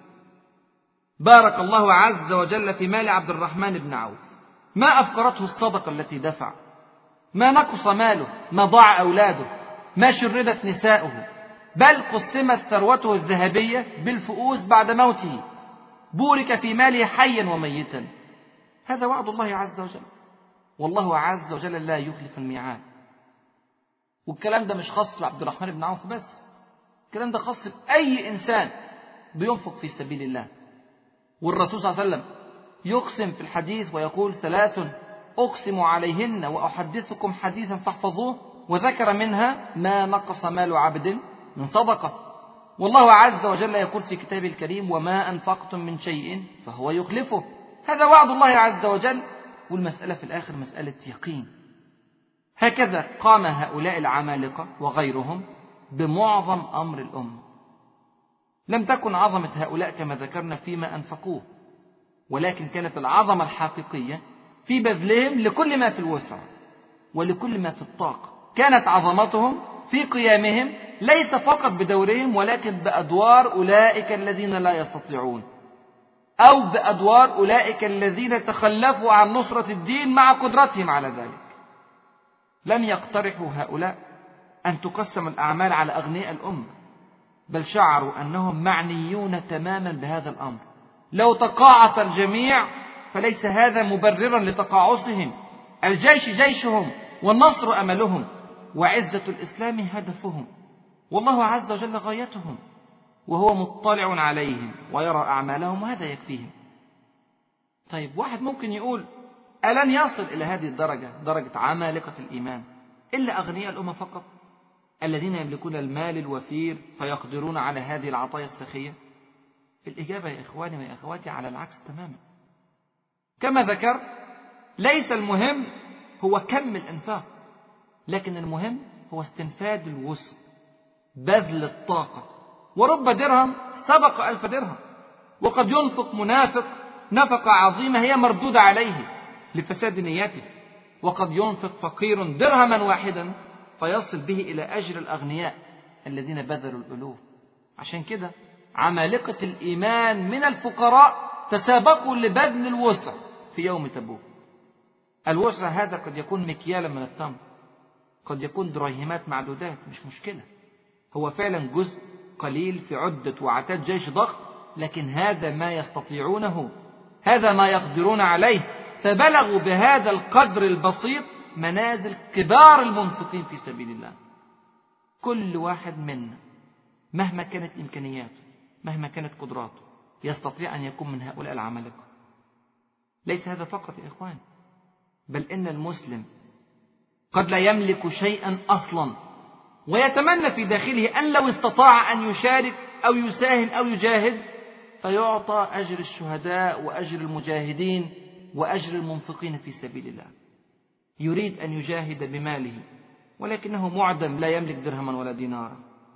بارك الله عز وجل في مال عبد الرحمن بن عوف، ما أفقرته الصدقة التي دفع، ما نقص ماله، ما ضاع أولاده، ما شردت نساؤه، بل قسمت ثروته الذهبية بالفؤوس بعد موته، بورك في ماله حيا وميتا. هذا وعد الله عز وجل، والله عز وجل لا يخلف الميعاد. والكلام ده مش خاص بعبد الرحمن بن عوف بس، الكلام ده خاص بأي إنسان بينفق في سبيل الله. والرسول صلى الله عليه وسلم يقسم في الحديث ويقول: ثلاث أقسم عليهن وأحدثكم حديثا فاحفظوه، وذكر منها ما نقص مال عبد من صدقة. والله عز وجل يقول في كتابه الكريم: وما أنفقتم من شيء فهو يخلفه. هذا وعد الله عز وجل، والمسألة في الآخر مسألة يقين. هكذا قام هؤلاء العمالقة وغيرهم بمعظم أمر الأمة. لم تكن عظمة هؤلاء كما ذكرنا فيما أنفقوه، ولكن كانت العظمة الحقيقية في بذلهم لكل ما في الوسع ولكل ما في الطاقة. كانت عظمتهم في قيامهم ليس فقط بدورهم، ولكن بأدوار أولئك الذين لا يستطيعون، أو بأدوار أولئك الذين تخلفوا عن نصرة الدين مع قدرتهم على ذلك. لم يقترحوا هؤلاء أن تقسم الأعمال على أغنياء الأمة، بل شعروا أنهم معنيون تماما بهذا الأمر. لو تقاعس الجميع فليس هذا مبررا لتقاعسهم. الجيش جيشهم، والنصر أملهم، وعزة الإسلام هدفهم، والله عز وجل غايتهم، وهو مطلع عليهم ويرى أعمالهم، وهذا يكفيهم. طيب، واحد ممكن يقول: ألن يصل إلى هذه الدرجة، درجة عمالقة الإيمان، إلا أغنياء الأمة فقط الذين يملكون المال الوفير فيقدرون على هذه العطايا السخية؟ الإجابة يا إخواني ويا أخواتي على العكس تماما. كما ذكر، ليس المهم هو كم الإنفاق، لكن المهم هو استنفاد الوسع، بذل الطاقة. ورب درهم سبق ألف درهم. وقد ينفق منافق نفقة عظيمة هي مردودة عليه لفساد نيته، وقد ينفق فقير درهما واحدا فيصل به إلى أجر الأغنياء الذين بذلوا الألوف. عشان كده عمالقة الإيمان من الفقراء تسابقوا لبذل الوسع في يوم تبوك. الوسع هذا قد يكون مكيالا من التمر، قد يكون دريهمات معدودات، مش مشكلة، هو فعلا جزء قليل في عدة وعتاد جيش ضخم، لكن هذا ما يستطيعونه، هذا ما يقدرون عليه، فبلغوا بهذا القدر البسيط منازل كبار المنفقين في سبيل الله. كل واحد منا مهما كانت إمكانياته، مهما كانت قدراته، يستطيع أن يكون من هؤلاء العمالقة. ليس هذا فقط يا إخوان، بل إن المسلم قد لا يملك شيئا أصلا، ويتمنى في داخله أن لو استطاع أن يشارك أو يساهم أو يجاهد فيعطى أجر الشهداء وأجر المجاهدين وأجر المنفقين في سبيل الله. يريد أن يجاهد بماله ولكنه معدم لا يملك درهما ولا دينارا.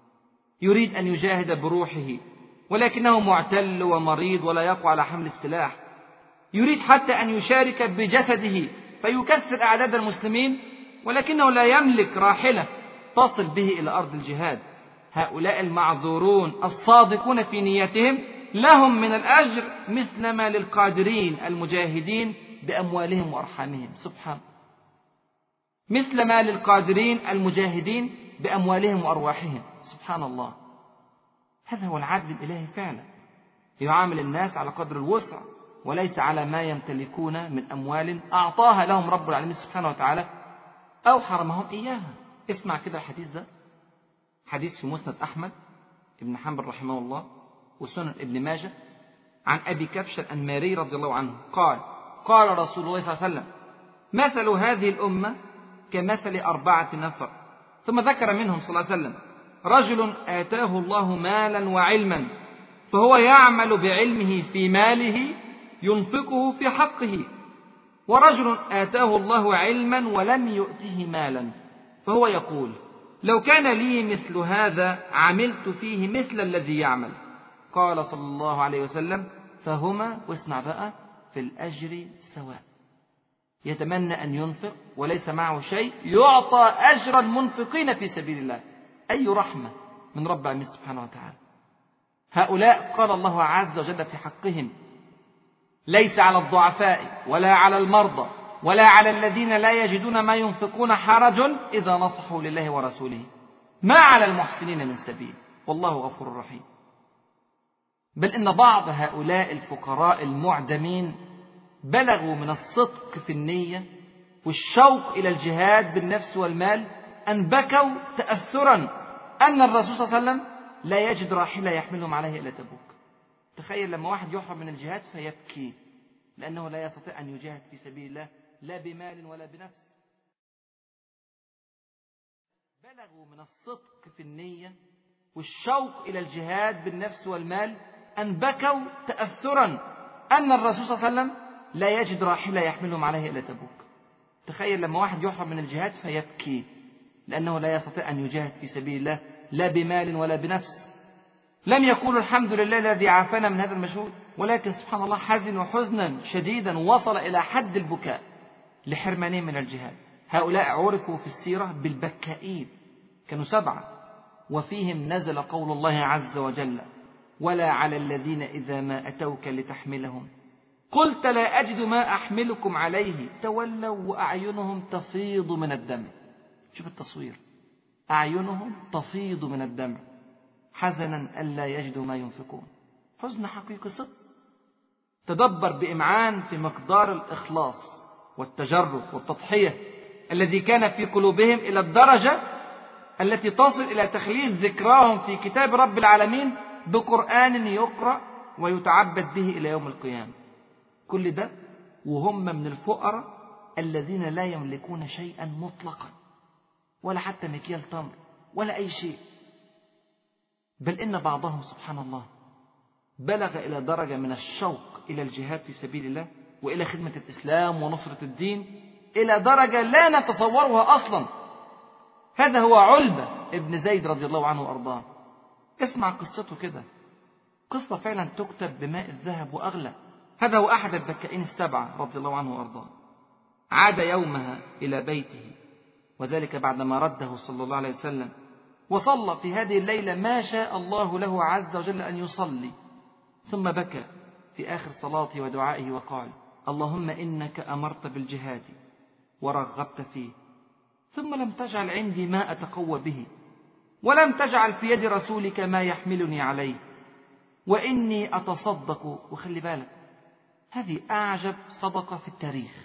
يريد أن يجاهد بروحه ولكنه معتل ومريض ولا يقوى على حمل السلاح. يريد حتى أن يشارك بجسده فيكثر أعداد المسلمين ولكنه لا يملك راحلة تصل به إلى أرض الجهاد. هؤلاء المعذورون الصادقون في نيتهم لهم من الأجر مثل ما للقادرين المجاهدين بأموالهم وأرحامهم. سبحان، مثل ما للقادرين المجاهدين بأموالهم وأرواحهم. سبحان الله، هذا هو العدل الإلهي فعلا. يعامل الناس على قدر الوسع وليس على ما يمتلكون من أموال أعطاها لهم رب العالمين سبحانه وتعالى أو حرمهم إياها. اسمع كده الحديث ده، حديث في مسند أحمد ابن حنبل رحمه الله وسنن ابن ماجه، عن أبي كبش الأنماري رضي الله عنه قال: قال رسول الله صلى الله عليه وسلم: مثل هذه الأمة كمثل أربعة نفر. ثم ذكر منهم صلى الله عليه وسلم: رجل آتاه الله مالا وعلما فهو يعمل بعلمه في ماله ينفقه في حقه، ورجل آتاه الله علما ولم يؤته مالا فهو يقول: لو كان لي مثل هذا عملت فيه مثل الذي يعمل. قال صلى الله عليه وسلم: فهما، واسمع بقى، في الأجر سواء. يتمنى أن ينفق وليس معه شيء يعطى أجر المنفقين في سبيل الله. أي رحمة من رب العالمين سبحانه وتعالى. هؤلاء قال الله عز وجل في حقهم: ليس على الضعفاء ولا على المرضى ولا على الذين لا يجدون ما ينفقون حرج إذا نصحوا لله ورسوله ما على المحسنين من سبيل والله غفور رحيم. بل إن بعض هؤلاء الفقراء المعدمين بلغوا من الصدق في النية والشوق إلى الجهاد بالنفس والمال أن بكوا تأثرا أن الرسول صلى الله عليه وسلم لا يجد راحلة يحملهم عليه إلى تبوك. تخيل لما واحد يحرم من الجهاد فيبكي لأنه لا يستطيع أن يجاهد في سبيل الله لا بمال ولا بنفس. بلغوا من الصدق في النية والشوق إلى الجهاد بالنفس والمال أن بكوا تأثرا أن الرسول صلى الله عليه وسلم لا يجد راحلة يحملهم عليه إلى تبوك. تخيل لما واحد يحرم من الجهاد فيبكي لأنه لا يستطيع أن يجاهد في سبيل الله لا بمال ولا بنفس. لم يقولوا الحمد لله الذي عافانا من هذا المشهود، ولكن سبحان الله حزنوا حزنا شديدا وصل إلى حد البكاء لحرمانهم من الجهاد. هؤلاء عرفوا في السيرة بالبكائين، كانوا سبعة، وفيهم نزل قول الله عز وجل ولا على الذين إذا ما أتوك لتحملهم قلت لا أجد ما أحملكم عليه تولوا وأعينهم تفيض من الدمع. شوف التصوير، أعينهم تفيض من الدمع حزنا ألا يجدوا ما ينفقون. حزن حقيقي صدق. تدبر بإمعان في مقدار الإخلاص والتجرد والتضحية الذي كان في قلوبهم إلى الدرجة التي تصل إلى تخليد ذكراهم في كتاب رب العالمين بقرآن يقرأ ويتعبد به إلى يوم القيامة. كل ده وهم من الفقراء الذين لا يملكون شيئا مطلقا ولا حتى مكيال تمر ولا أي شيء. بل إن بعضهم سبحان الله بلغ إلى درجة من الشوق إلى الجهاد في سبيل الله وإلى خدمة الإسلام ونصرة الدين إلى درجة لا نتصورها أصلا. هذا هو علبة ابن زيد رضي الله عنه وأرضاه. اسمع قصته كده، قصة فعلا تكتب بماء الذهب وأغلى. هذا هو أحد البكائين السبعة رضي الله عنه وأرضاه. عاد يومها إلى بيته، وذلك بعدما رده صلى الله عليه وسلم، وصلى في هذه الليلة ما شاء الله له عز وجل أن يصلي، ثم بكى في آخر صلاته ودعائه وقال اللهم إنك أمرت بالجهاد ورغبت فيه، ثم لم تجعل عندي ما أتقوى به، ولم تجعل في يد رسولك ما يحملني عليه، وإني أتصدق. وخلي بالك هذه أعجب صدقة في التاريخ.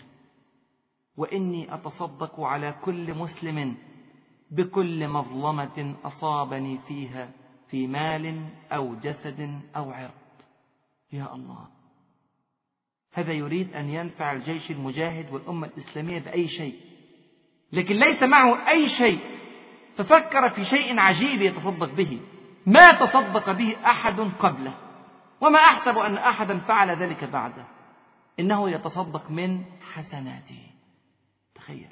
وإني أتصدق على كل مسلم بكل مظلمة أصابني فيها في مال أو جسد أو عرض. يا الله، هذا يريد أن ينفع الجيش المجاهد والأمة الإسلامية بأي شيء، لكن ليس معه أي شيء، ففكر في شيء عجيب يتصدق به ما تصدق به أحد قبله، وما أحسب أن أحدا فعل ذلك بعده. إنه يتصدق من حسناته. تخيل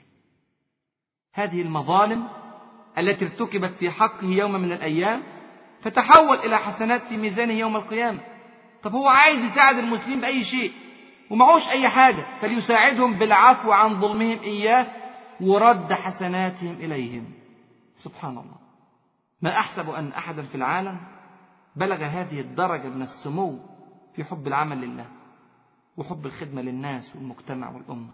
هذه المظالم التي ارتكبت في حقه يوم من الأيام فتحول إلى حسنات في ميزانه يوم القيامة. طب هو عايز يساعد المسلمين بأي شيء ومعوش أي حاجة، فليساعدهم بالعفو عن ظلمهم إياه ورد حسناتهم إليهم. سبحان الله، ما أحسب أن أحدا في العالم بلغ هذه الدرجة من السمو في حب العمل لله وحب الخدمة للناس والمجتمع والأمة.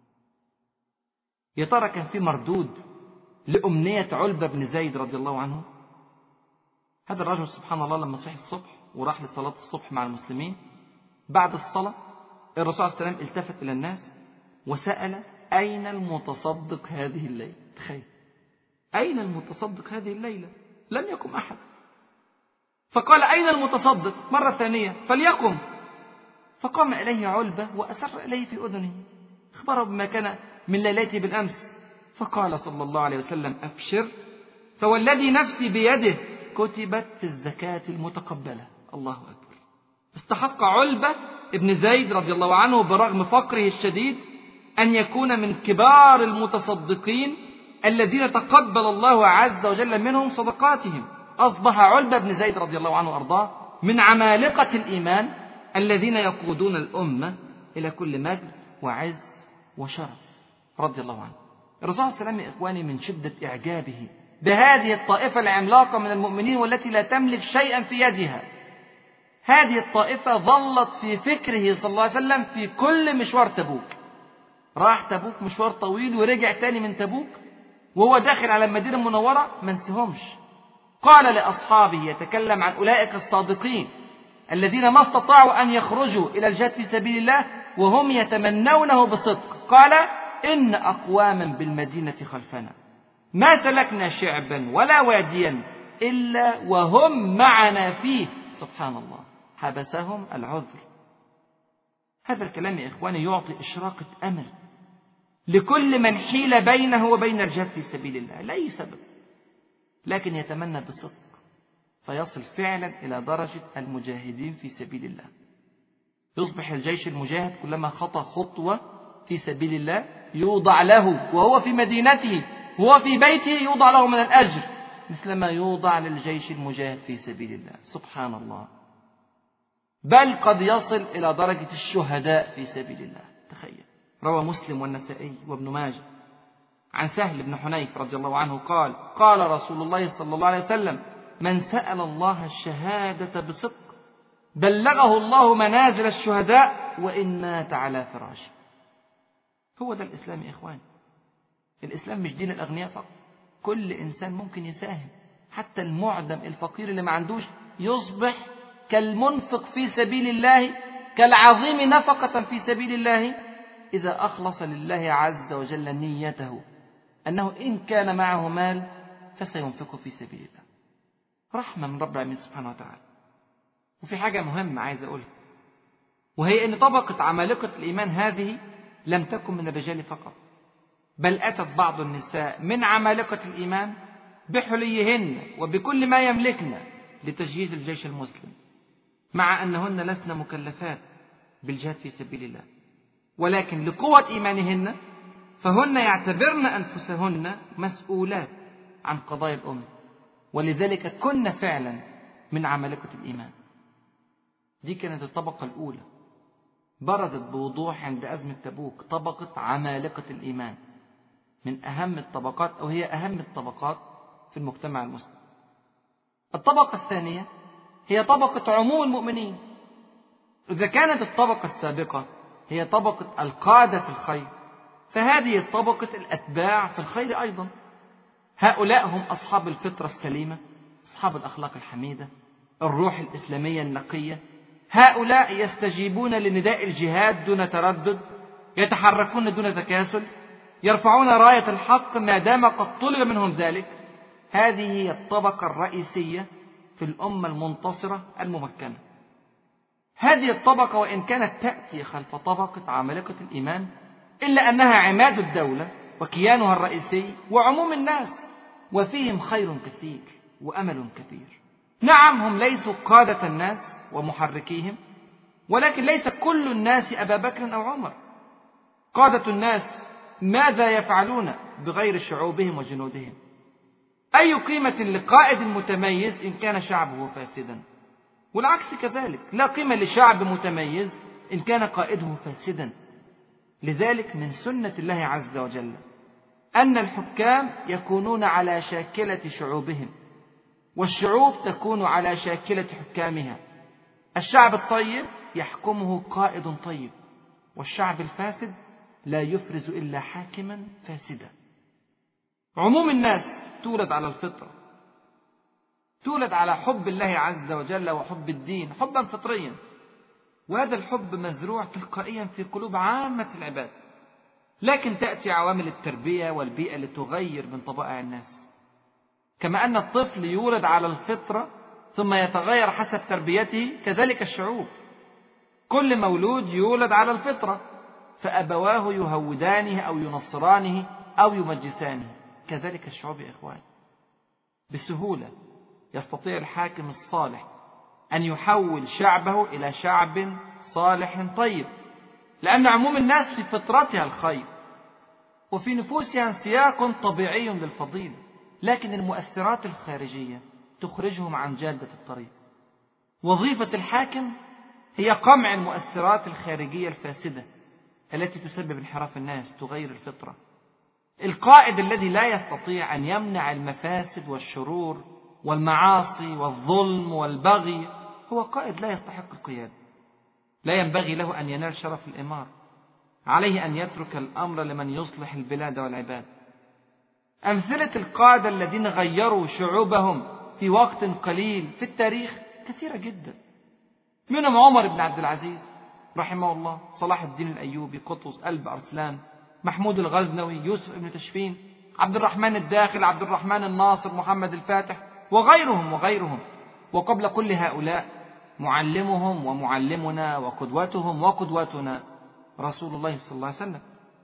يا ترى كان في مردود لأمنية علبة بن زيد رضي الله عنه؟ هذا الرجل سبحان الله لما صحي الصبح وراح لصلاة الصبح مع المسلمين، بعد الصلاة الرسول عليه السلام التفت إلى الناس وسأل أين المتصدق هذه الليلة؟ تخيل، أين المتصدق هذه الليلة؟ لم يقم أحد. فقال أين المتصدق مرة ثانية؟ فليقم. فقام إليه علبة وأسر إليه في أذنه، أخبره بما كان من ليلته بالأمس. فقال صلى الله عليه وسلم أبشر، فوالذي نفسي بيده كتبت في الزكاة المتقبلة. الله أكبر. استحق علبة ابن زيد رضي الله عنه برغم فقره الشديد أن يكون من كبار المتصدقين الذين تقبل الله عز وجل منهم صدقاتهم. أصبح علبة بن زيد رضي الله عنه وأرضاه من عمالقة الإيمان الذين يقودون الأمة إلى كل مجد وعز وشرف رضي الله عنه. الرسول صلى الله عليه وسلم إخواني من شدة إعجابه بهذه الطائفة العملاقة من المؤمنين والتي لا تملك شيئا في يدها، هذه الطائفة ظلت في فكره صلى الله عليه وسلم في كل مشوار تبوك. راح تبوك مشوار طويل ورجع تاني من تبوك وهو داخل على المدينة المنورة ما نسيهمش. قال لأصحابه يتكلم عن أولئك الصادقين الذين ما استطاعوا أن يخرجوا إلى الجهاد في سبيل الله وهم يتمنونه بصدق، قال إن أقواما بالمدينة خلفنا ما سلكنا شعبا ولا واديا إلا وهم معنا فيه، سبحان الله، حبسهم العذر. هذا الكلام يا إخواني يعطي إشراقة أمل لكل من حيل بينه وبين الجهاد في سبيل الله لأي سبب، لكن يتمنى بصدق فيصل فعلا إلى درجة المجاهدين في سبيل الله. يصبح الجيش المجاهد كلما خطى خطوة في سبيل الله يوضع له وهو في مدينته وهو في بيته يوضع له من الأجر مثل ما يوضع للجيش المجاهد في سبيل الله، سبحان الله. بل قد يصل إلى درجة الشهداء في سبيل الله. تخيل. روى مسلم والنسائي وابن ماجه عن سهل بن حنيف رضي الله عنه قال قال رسول الله صلى الله عليه وسلم من سأل الله الشهادة بصدق بلغه الله منازل الشهداء وإن مات على فراشه. هو ده الإسلام يا إخواني. الإسلام مش دين الأغنياء فقط، كل إنسان ممكن يساهم، حتى المعدم الفقير اللي ما عندوش يصبح كالمنفق في سبيل الله، كالعظيم نفقة في سبيل الله إذا أخلص لله عز وجل نيته أنه إن كان معه مال فسينفقه في سبيل الله. رحمة من رب العالمين سبحانه وتعالى. وفي حاجة مهمة عايز أقولها، وهي أن طبقة عمالقة الإيمان هذه لم تكن من الرجال فقط، بل أتت بعض النساء من عمالقة الإيمان بحليهن وبكل ما يملكن لتجهيز الجيش المسلم، مع أنهن لسن مكلفات بالجهاد في سبيل الله، ولكن لقوة إيمانهن فهن يعتبرن أنفسهن مسؤولات عن قضايا الأمة، ولذلك كن فعلا من عمالقة الإيمان. دي كانت الطبقة الأولى برزت بوضوح عند أزمة تبوك، طبقة عمالقة الإيمان، من أهم الطبقات أو هي أهم الطبقات في المجتمع المسلم. الطبقة الثانية هي طبقة عموم المؤمنين. إذا كانت الطبقة السابقة هي طبقة القادة في الخير، فهذه طبقة الأتباع في الخير أيضا. هؤلاء هم أصحاب الفطرة السليمة، أصحاب الأخلاق الحميدة، الروح الإسلامية النقية. هؤلاء يستجيبون لنداء الجهاد دون تردد، يتحركون دون تكاسل، يرفعون راية الحق ما دام قد طلب منهم ذلك. هذه هي الطبقة الرئيسية في الأمة المنتصرة الممكنة. هذه الطبقة وإن كانت تأتي خلف طبقة عمالقة الإيمان إلا أنها عماد الدولة وكيانها الرئيسي وعموم الناس، وفيهم خير كثير وأمل كثير. نعم هم ليسوا قادة الناس ومحركيهم، ولكن ليس كل الناس أبا بكر أو عمر. قادة الناس ماذا يفعلون بغير شعوبهم وجنودهم؟ أي قيمة لقائد متميز إن كان شعبه فاسدا؟ والعكس كذلك، لا قيمة لشعب متميز إن كان قائده فاسدا. لذلك من سنة الله عز وجل أن الحكام يكونون على شاكلة شعوبهم، والشعوب تكون على شاكلة حكامها. الشعب الطيب يحكمه قائد طيب، والشعب الفاسد لا يفرز إلا حاكما فاسدا. عموم الناس تولد على الفطرة، تولد على حب الله عز وجل وحب الدين حبا فطريا، وهذا الحب مزروع تلقائيا في قلوب عامة العباد. لكن تأتي عوامل التربية والبيئة لتغير من طبائع الناس. كما أن الطفل يولد على الفطرة ثم يتغير حسب تربيته، كذلك الشعوب. كل مولود يولد على الفطرة، فأبواه يهودانه أو ينصرانه أو يمجسانه، كذلك الشعوب يا إخوان. بسهولة يستطيع الحاكم الصالح أن يحول شعبه إلى شعب صالح طيب، لأن عموم الناس في فطرتها الخير وفي نفوسها سياق طبيعي للفضيلة، لكن المؤثرات الخارجية تخرجهم عن جادة الطريق. وظيفة الحاكم هي قمع المؤثرات الخارجية الفاسدة التي تسبب انحراف الناس، تغير الفطرة. القائد الذي لا يستطيع أن يمنع المفاسد والشرور والمعاصي والظلم والبغي هو قائد لا يستحق القيادة. لا ينبغي له أن ينال شرف الإمارة. عليه أن يترك الأمر لمن يصلح البلاد والعباد. أمثلة القادة الذين غيروا شعوبهم في وقت قليل في التاريخ كثيرة جدا، منهم عمر بن عبد العزيز رحمه الله، صلاح الدين الأيوبي، قطز، قلب أرسلان، محمود الغزنوي، يوسف بن تشفين، عبد الرحمن الداخل، عبد الرحمن الناصر، محمد الفاتح، وغيرهم وغيرهم. وقبل كل هؤلاء معلمهم ومعلمنا وقدوتهم وقدوتنا رسول الله صلى الله عليه وسلم.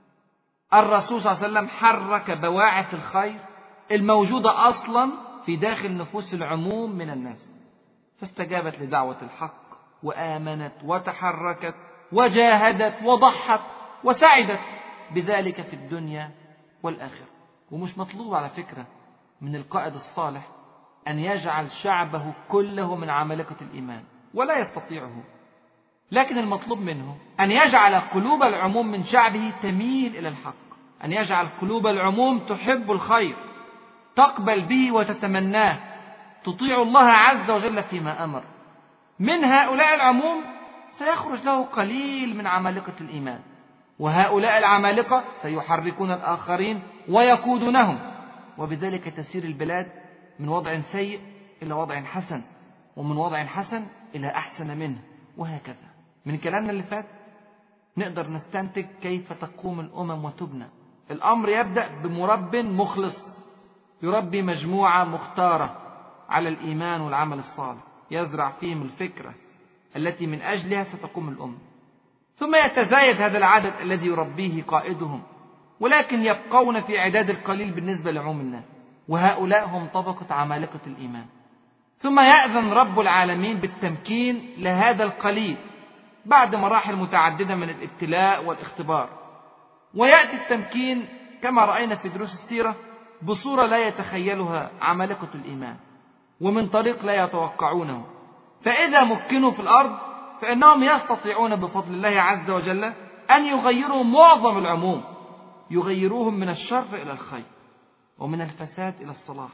الرسول صلى الله عليه وسلم حرك بواعث الخير الموجودة أصلا في داخل نفوس العموم من الناس، فاستجابت لدعوة الحق وآمنت وتحركت وجاهدت وضحت وسعدت بذلك في الدنيا والآخرة. ومش مطلوب على فكرة من القائد الصالح أن يجعل شعبه كله من عمالقة الإيمان، ولا يستطيعه، لكن المطلوب منه أن يجعل قلوب العموم من شعبه تميل إلى الحق، أن يجعل قلوب العموم تحب الخير، تقبل به وتتمناه، تطيع الله عز وجل فيما أمر. من هؤلاء العموم سيخرج له قليل من عمالقة الإيمان، وهؤلاء العمالقة سيحركون الآخرين ويقودونهم، وبذلك تسير البلاد من وضع سيء إلى وضع حسن، ومن وضع حسن إلى أحسن منه، وهكذا. من كلامنا اللي فات نقدر نستنتج كيف تقوم الأمم وتبنى. الأمر يبدأ بمرب مخلص يربي مجموعة مختارة على الإيمان والعمل الصالح، يزرع فيهم الفكرة التي من أجلها ستقوم الأمة، ثم يتزايد هذا العدد الذي يربيه قائدهم، ولكن يبقون في عداد القليل بالنسبة لعموم الناس، وهؤلاء هم طبقة عمالقة الإيمان. ثم يأذن رب العالمين بالتمكين لهذا القليل بعد مراحل متعددة من الابتلاء والاختبار، ويأتي التمكين كما رأينا في دروس السيرة بصورة لا يتخيلها عمالقة الإيمان، ومن طريق لا يتوقعونه. فإذا مكنوا في الأرض فإنهم يستطيعون بفضل الله عز وجل أن يغيروا معظم العموم، يغيروهم من الشر إلى الخير ومن الفساد إلى الصلاح.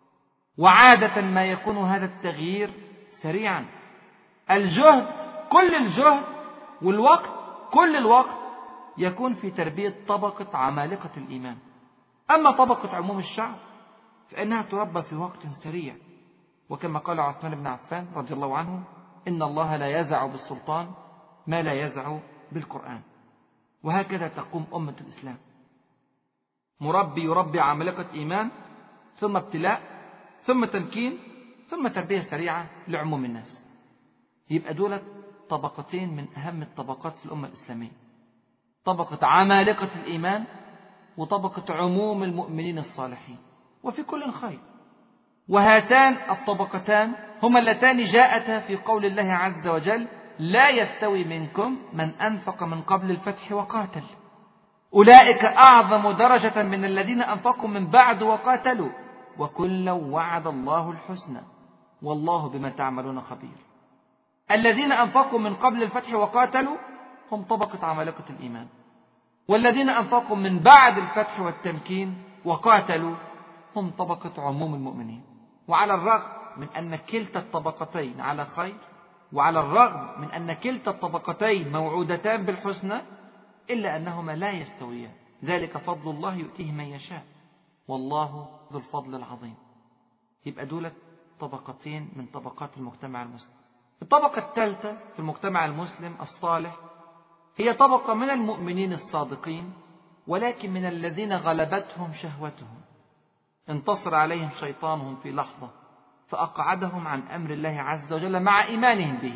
وعادة ما يكون هذا التغيير سريعا. الجهد، كل الجهد والوقت، كل الوقت يكون في تربية طبقة عمالقة الإيمان. أما طبقة عموم الشعب فإنها تربى في وقت سريع، وكما قال عثمان بن عفان رضي الله عنه: إن الله لا يزع بالسلطان ما لا يزع بالقرآن. وهكذا تقوم أمة الإسلام، مربي يربي عمالقة إيمان، ثم ابتلاء، ثم تمكين، ثم تربية سريعة لعموم الناس. يبقى دولت طبقتين من أهم الطبقات في الأمة الإسلامية، طبقة عمالقة الإيمان وطبقة عموم المؤمنين الصالحين، وفي كل خير. وهاتان الطبقتان هما اللتان جاءتا في قول الله عز وجل: لا يستوي منكم من أنفق من قبل الفتح وقاتل، أولئك أعظم درجة من الذين أنفقوا من بعد وقاتلوا، وكلا وعد الله الحسنى والله بما تعملون خبير. الذين أنفقوا من قبل الفتح وقاتلوا هم طبقة عمالقة الإيمان، والذين أنفقوا من بعد الفتح والتمكين وقاتلوا هم طبقة عموم المؤمنين. وعلى الرغم من أن كلتا الطبقتين على خير، وعلى الرغم من أن كلتا الطبقتين موعودتان بالحسنى، إلا أنهما لا يستويان، ذلك فضل الله يؤتيه من يشاء والله ذو الفضل العظيم. يبقى دولت طبقتين من طبقات المجتمع المسلم. الطبقة الثالثة في المجتمع المسلم الصالح هي طبقة من المؤمنين الصادقين، ولكن من الذين غلبتهم شهوتهم، انتصر عليهم شيطانهم في لحظة فأقعدهم عن أمر الله عز وجل مع إيمانهم به.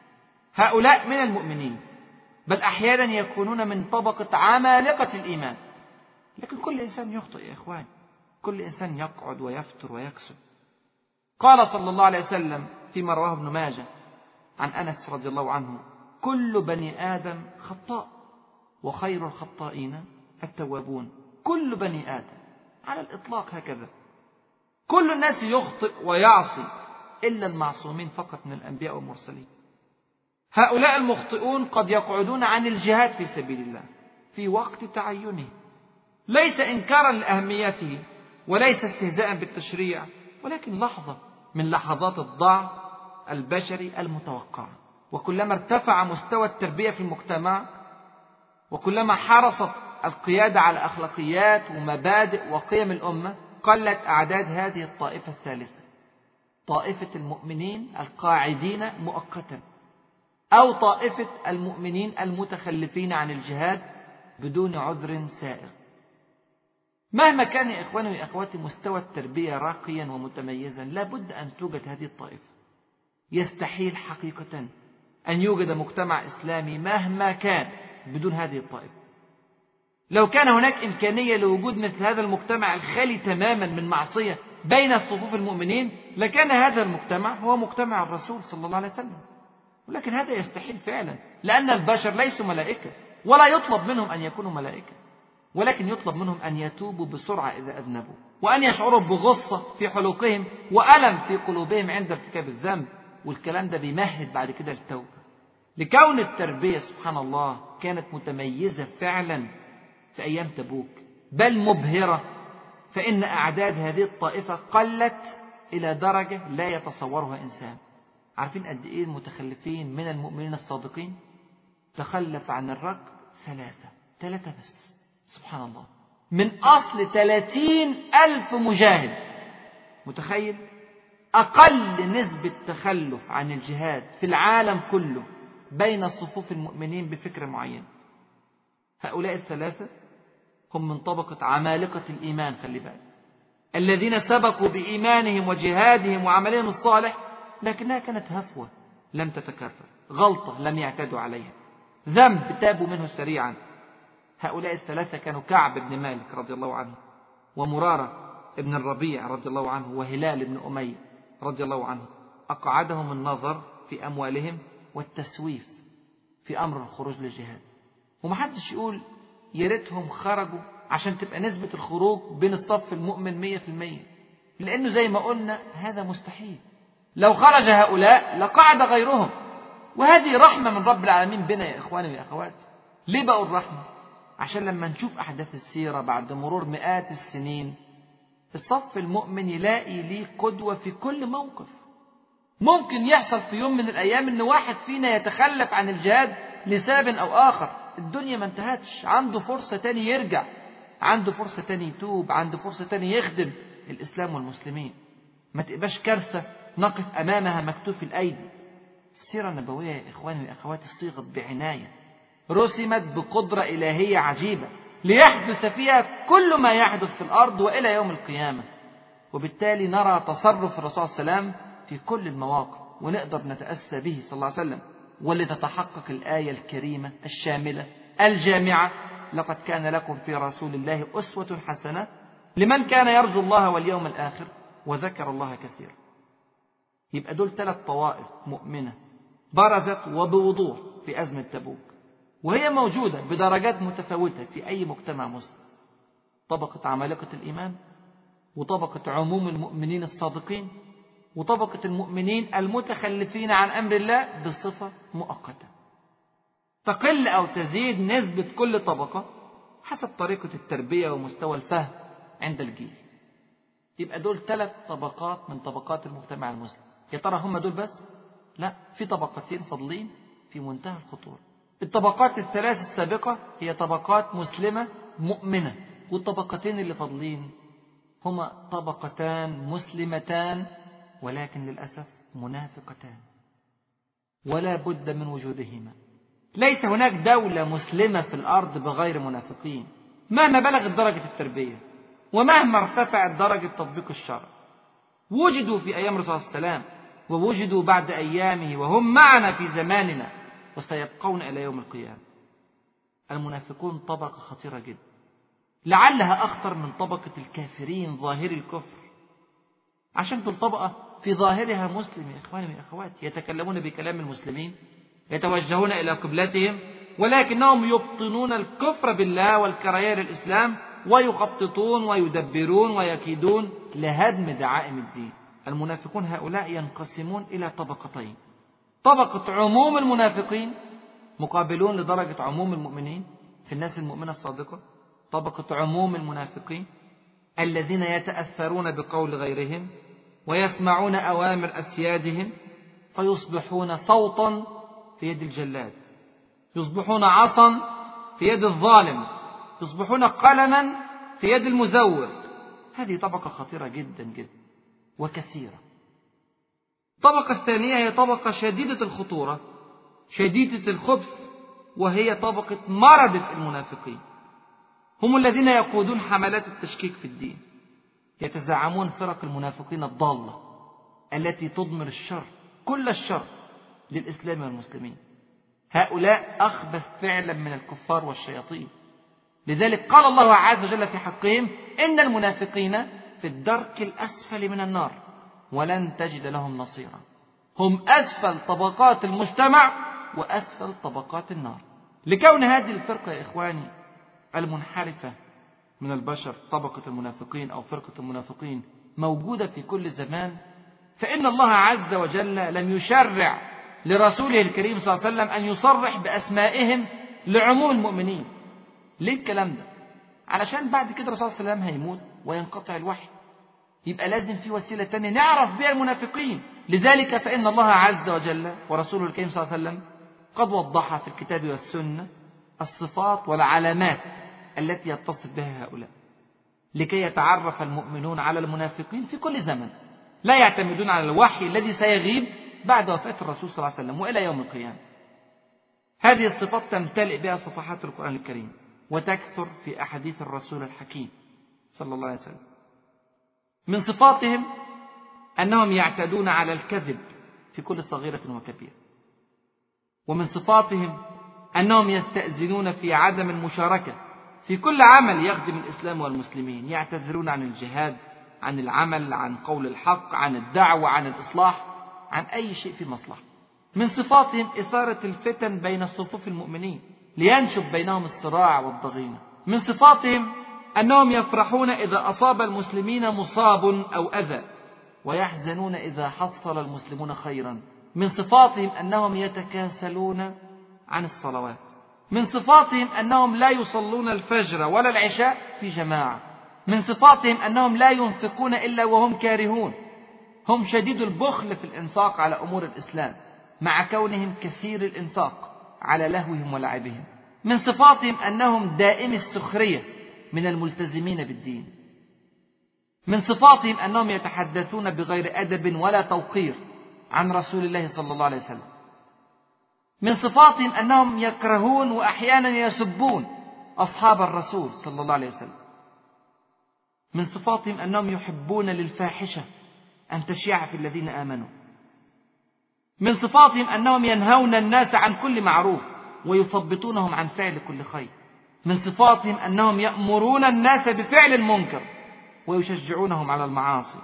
هؤلاء من المؤمنين، بل أحيانا يكونون من طبقة عمالقة الإيمان. لكن كل إنسان يخطئ يا إخوان، كل إنسان يقعد ويفتر ويكسب. قال صلى الله عليه وسلم فيما رواه ابن ماجه عن أنس رضي الله عنه: كل بني آدم خطاء وخير الخطائين التوابون. كل بني آدم على الإطلاق هكذا، كل الناس يخطئ ويعصي إلا المعصومين فقط من الأنبياء والمرسلين. هؤلاء المخطئون قد يقعدون عن الجهاد في سبيل الله في وقت تعينه، ليس إنكارا لأهميته وليس استهزاء بالتشريع، ولكن لحظة من لحظات الضعف البشري المتوقع. وكلما ارتفع مستوى التربية في المجتمع وكلما حرصت القيادة على أخلاقيات ومبادئ وقيم الأمة قلت أعداد هذه الطائفة الثالثة، طائفة المؤمنين القاعدين مؤقتا، أو طائفة المؤمنين المتخلفين عن الجهاد بدون عذر سائغ. مهما كان يا إخواني وأخواتي مستوى التربية راقيا ومتميزا، لا بد أن توجد هذه الطائفة. يستحيل حقيقة أن يوجد مجتمع إسلامي مهما كان بدون هذه الطائفة. لو كان هناك إمكانية لوجود مثل هذا المجتمع الخالي تماما من معصية بين صفوف المؤمنين لكان هذا المجتمع هو مجتمع الرسول صلى الله عليه وسلم، ولكن هذا يستحيل فعلا، لأن البشر ليسوا ملائكة، ولا يطلب منهم أن يكونوا ملائكة، ولكن يطلب منهم أن يتوبوا بسرعة إذا أذنبوا، وأن يشعروا بغصة في حلوقهم وألم في قلوبهم عند ارتكاب الذنب، والكلام ده بيمهد بعد كده التوبة. لكون التربية سبحان الله كانت متميزة فعلا في أيام تبوك، بل مبهرة، فإن أعداد هذه الطائفة قلت إلى درجة لا يتصورها إنسان. عارفين قد إيه المتخلفين من المؤمنين الصادقين؟ تخلف عن الركب ثلاثة ثلاثة بس، سبحان الله، من أصل ثلاثين ألف مجاهد. متخيل؟ أقل نسبة تخلف عن الجهاد في العالم كله بين صفوف المؤمنين بفكرة معينة. هؤلاء الثلاثة هم من طبقة عمالقة الإيمان، خلي بالك، الذين سبقوا بإيمانهم وجهادهم وعملهم الصالح، لكنها كانت هفوة لم تتكرر، غلطة لم يعتدوا عليها، ذنب تابوا منه سريعا. هؤلاء الثلاثة كانوا كعب بن مالك رضي الله عنه، ومرارة ابن الربيع رضي الله عنه، وهلال بن أمية رضي الله عنه. أقعدهم النظر في أموالهم والتسويف في أمر الخروج للجهاد. ومحدش يقول يا ريتهم خرجوا عشان تبقى نسبة الخروج بين الصف المؤمن مية في المية، لأنه زي ما قلنا هذا مستحيل. لو خرج هؤلاء لقعد غيرهم، وهذه رحمة من رب العالمين بنا يا إخواني ويا أخواتي. ليه بقول رحمة؟ عشان لما نشوف أحداث السيرة بعد مرور مئات السنين الصف المؤمن يلاقي ليه قدوة في كل موقف. ممكن يحصل في يوم من الأيام إن واحد فينا يتخلف عن الجهاد لسبب أو آخر، الدنيا ما انتهتش، عنده فرصة تاني يرجع، عنده فرصة تاني يتوب، عنده فرصة تاني يخدم الإسلام والمسلمين. ما تبقاش كارثة نقف أمامها مكتوف الأيدي. السيرة النبوية يا إخواني وأخواتي صيغت بعناية، رسمت بقدرة إلهية عجيبة ليحدث فيها كل ما يحدث في الأرض وإلى يوم القيامة، وبالتالي نرى تصرف الرسول صلى الله عليه وسلم في كل المواقف ونقدر نتأسى به صلى الله عليه وسلم، ولتتحقق الآية الكريمة الشاملة الجامعة: لقد كان لكم في رسول الله أسوة حسنة لمن كان يرجو الله واليوم الآخر وذكر الله كثيرا. يبقى دول ثلاث طوائف مؤمنة برزت وبوضوح في أزمة تبوك، وهي موجودة بدرجات متفاوتة في أي مجتمع مسلم: طبقة عمالقة الإيمان، وطبقة عموم المؤمنين الصادقين، وطبقة المؤمنين المتخلفين عن أمر الله بصفة مؤقتة. تقل أو تزيد نسبة كل طبقة حسب طريقة التربية ومستوى الفهم عند الجيل. يبقى دول ثلاث طبقات من طبقات المجتمع المسلم. يا ترى هم دول بس؟ لا، في طبقتين فاضلين في منتهى الخطورة. الطبقات الثلاث السابقة هي طبقات مسلمة مؤمنة، والطبقتين اللي فاضلين هما طبقتان مسلمتان ولكن للأسف منافقتان، ولا بد من وجودهما. ليس هناك دولة مسلمة في الأرض بغير منافقين، مهما بلغت درجة التربية ومهما ارتفعت درجة تطبيق الشرع. وجدوا في أيام الرسول صلى الله عليه وسلم، ووجدوا بعد أيامه، وهم معنا في زماننا، وسيبقون إلى يوم القيامة. المنافقون طبقة خطيرة جدا، لعلها أخطر من طبقة الكافرين ظاهري الكفر، عشان دول طبقة في ظاهرها مسلم يا إخواني ويا أخواتي، يتكلمون بكلام المسلمين، يتوجهون إلى قبلتهم، ولكنهم يبطنون الكفر بالله والكراهية للإسلام، ويخططون ويدبرون ويكيدون لهدم دعائم الدين. المنافقون هؤلاء ينقسمون إلى طبقتين: طبقة عموم المنافقين مقابلون لدرجة عموم المؤمنين في الناس المؤمنة الصادقة، طبقة عموم المنافقين الذين يتأثرون بقول غيرهم ويسمعون أوامر أسيادهم فيصبحون صوتا في يد الجلاد، يصبحون عصا في يد الظالم، يصبحون قلما في يد المزور. هذه طبقة خطيرة جدا جدا وكثيرة. الطبقة الثانية هي طبقة شديدة الخطورة شديدة الخبث، وهي طبقة مردة المنافقين. هم الذين يقودون حملات التشكيك في الدين، يتزعمون فرق المنافقين الضالة التي تضمر الشر كل الشر للإسلام والمسلمين. هؤلاء أخبث فعلا من الكفار والشياطين. لذلك قال الله عز وجل في حقهم: إن المنافقين في الدرك الأسفل من النار ولن تجد لهم نصيرا. هم أسفل طبقات المجتمع وأسفل طبقات النار. لكون هذه الفرقة يا إخواني المنحرفة من البشر، طبقة المنافقين أو فرقة المنافقين، موجودة في كل زمان، فإن الله عز وجل لم يشرع لرسوله الكريم صلى الله عليه وسلم أن يصرح بأسمائهم لعموم المؤمنين. ليه الكلام ده؟ علشان بعد كده الرسول صلى الله عليه وسلم هيموت وينقطع الوحي، يبقى لازم في وسيلة تانية نعرف بها المنافقين. لذلك فإن الله عز وجل ورسوله الكريم صلى الله عليه وسلم قد وضح في الكتاب والسنة الصفات والعلامات التي يتصف بها هؤلاء، لكي يتعرف المؤمنون على المنافقين في كل زمن، لا يعتمدون على الوحي الذي سيغيب بعد وفاة الرسول صلى الله عليه وسلم وإلى يوم القيامة. هذه الصفات تمتلئ بها صفحات القرآن الكريم وتكثر في أحاديث الرسول الحكيم صلى الله عليه وسلم. من صفاتهم أنهم يعتدون على الكذب في كل صغيرة وكبيرة. ومن صفاتهم أنهم يستأذنون في عدم المشاركة في كل عمل يخدم الإسلام والمسلمين، يعتذرون عن الجهاد، عن العمل، عن قول الحق، عن الدعوة، عن الإصلاح، عن أي شيء في مصلحة. من صفاتهم إثارة الفتن بين صفوف المؤمنين لينشب بينهم الصراع والضغينة. من صفاتهم أنهم يفرحون إذا أصاب المسلمين مصاب أو أذى، ويحزنون إذا حصل المسلمون خيرا. من صفاتهم أنهم يتكاسلون عن الصلوات. من صفاتهم أنهم لا يصلون الفجر ولا العشاء في جماعة. من صفاتهم أنهم لا ينفقون إلا وهم كارهون. هم شديد البخل في الإنفاق على أمور الإسلام مع كونهم كثير الإنفاق على لهوهم ولعبهم. من صفاتهم أنهم دائم السخرية من الملتزمين بالدين. من صفاتهم أنهم يتحدثون بغير أدب ولا توقير عن رسول الله صلى الله عليه وسلم. من صفاتهم أنهم يكرهون وأحيانا يسبون أصحاب الرسول صلى الله عليه وسلم. من صفاتهم أنهم يحبون للفاحشة أن تشيع في الذين آمنوا. من صفاتهم أنهم ينهون الناس عن كل معروف ويثبطونهم عن فعل كل خير. من صفاتهم أنهم يأمرون الناس بفعل المنكر ويشجعونهم على المعاصي.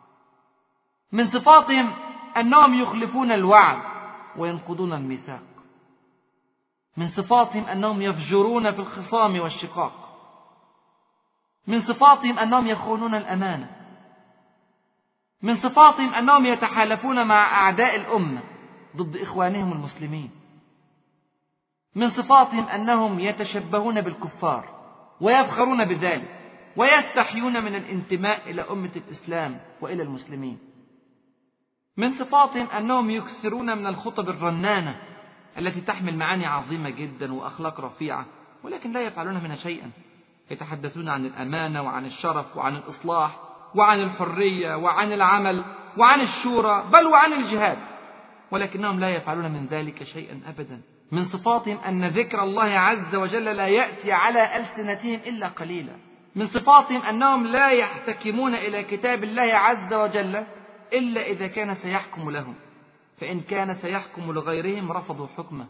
من صفاتهم أنهم يخلفون الوعد وينقضون الميثاق. من صفاتهم أنهم يفجرون في الخصام والشقاق. من صفاتهم أنهم يخونون الأمانة. من صفاتهم أنهم يتحالفون مع أعداء الأمة ضد إخوانهم المسلمين. من صفاتهم أنهم يتشبهون بالكفار ويفخرون بذلك ويستحيون من الانتماء إلى أمة الإسلام وإلى المسلمين. من صفاتهم أنهم يكثرون من الخطب الرنانة التي تحمل معاني عظيمة جدا وأخلاق رفيعة، ولكن لا يفعلون منها شيئا. يتحدثون عن الأمانة وعن الشرف وعن الإصلاح وعن الحرية وعن العمل وعن الشورى بل وعن الجهاد، ولكنهم لا يفعلون من ذلك شيئا أبدا. من صفاتهم أن ذكر الله عز وجل لا يأتي على ألسنتهم إلا قليلا. من صفاتهم أنهم لا يحتكمون إلى كتاب الله عز وجل إلا إذا كان سيحكم لهم، فإن كان سيحكم لغيرهم رفضوا حكمه.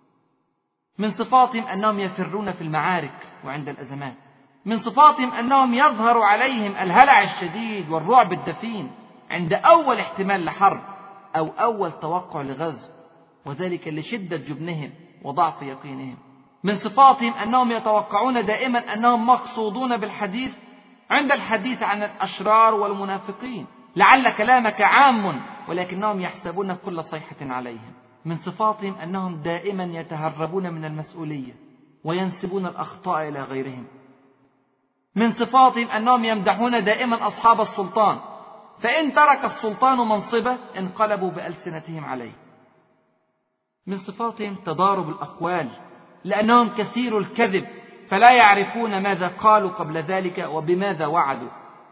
من صفاتهم أنهم يفرون في المعارك وعند الأزمات. من صفاتهم أنهم يظهر عليهم الهلع الشديد والرعب الدفين عند أول احتمال لحرب أو أول توقع لغزو، وذلك لشدة جبنهم وضعف يقينهم. من صفاتهم أنهم يتوقعون دائما أنهم مقصودون بالحديث عند الحديث عن الأشرار والمنافقين، لعل كلامك عام ولكنهم يحسبون كل صيحة عليهم. من صفاتهم أنهم دائما يتهربون من المسؤولية وينسبون الأخطاء إلى غيرهم. من صفاتهم أنهم يمدحون دائما أصحاب السلطان، فإن ترك السلطان منصبه انقلبوا بألسنتهم عليه. من صفاتهم تضارب الأقوال لأنهم كثير الكذب فلا يعرفون ماذا قالوا قبل ذلك وبماذا وعدوا.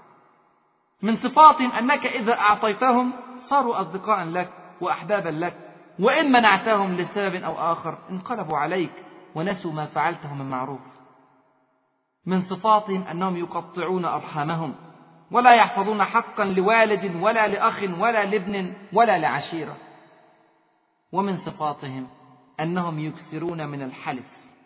من صفاتهم أنك إذا أعطيتهم صاروا أصدقاء لك وأحبابا لك، وإن منعتهم لسبب أو آخر انقلبوا عليك ونسوا ما فعلته من معروف. من صفاتهم أنهم يقطعون أرحامهم ولا يحفظون حقا لوالد ولا لأخ ولا لابن ولا لعشيرة. ومن صفاتهم أنهم يكثرون من الحلف،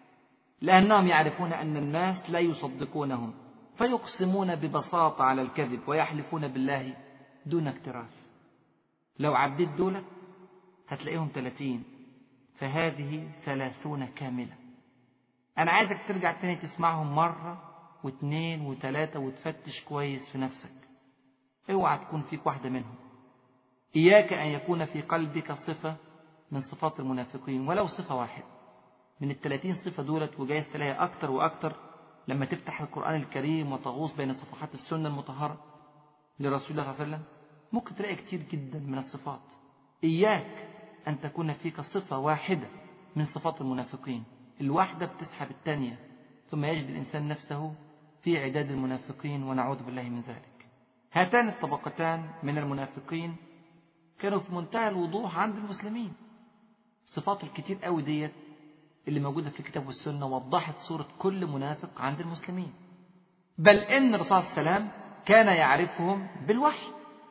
لأنهم يعرفون أن الناس لا يصدقونهم فيقسمون ببساطة على الكذب ويحلفون بالله دون اكتراث. لو عديت دولة هتلاقيهم ثلاثين، فهذه ثلاثون كاملة. أنا عايزك ترجع تاني تسمعهم مرة واثنين وثلاثة وتفتش كويس في نفسك، اوعى تكون فيك واحدة منهم. إياك أن يكون في قلبك صفة من صفات المنافقين، ولو صفة واحد من الثلاثين صفة دولت، وجايز تلاقيها أكتر وأكتر لما تفتح القرآن الكريم وتغوص بين صفحات السنة المطهرة لرسول الله صلى الله عليه وسلم. ممكن تلاقي كتير جدا من الصفات. إياك أن تكون فيك صفة واحدة من صفات المنافقين، الواحدة بتسحب الثانية، ثم يجد الإنسان نفسه في عداد المنافقين، ونعوذ بالله من ذلك. هاتان الطبقتان من المنافقين كانوا في منتهى الوضوح عند المسلمين. الصفات الكتير قوي ديت اللي موجودة في الكتاب والسنة وضحت صورة كل منافق عند المسلمين، بل إن الرسول صلى الله عليه وسلم كان يعرفهم بالوحي،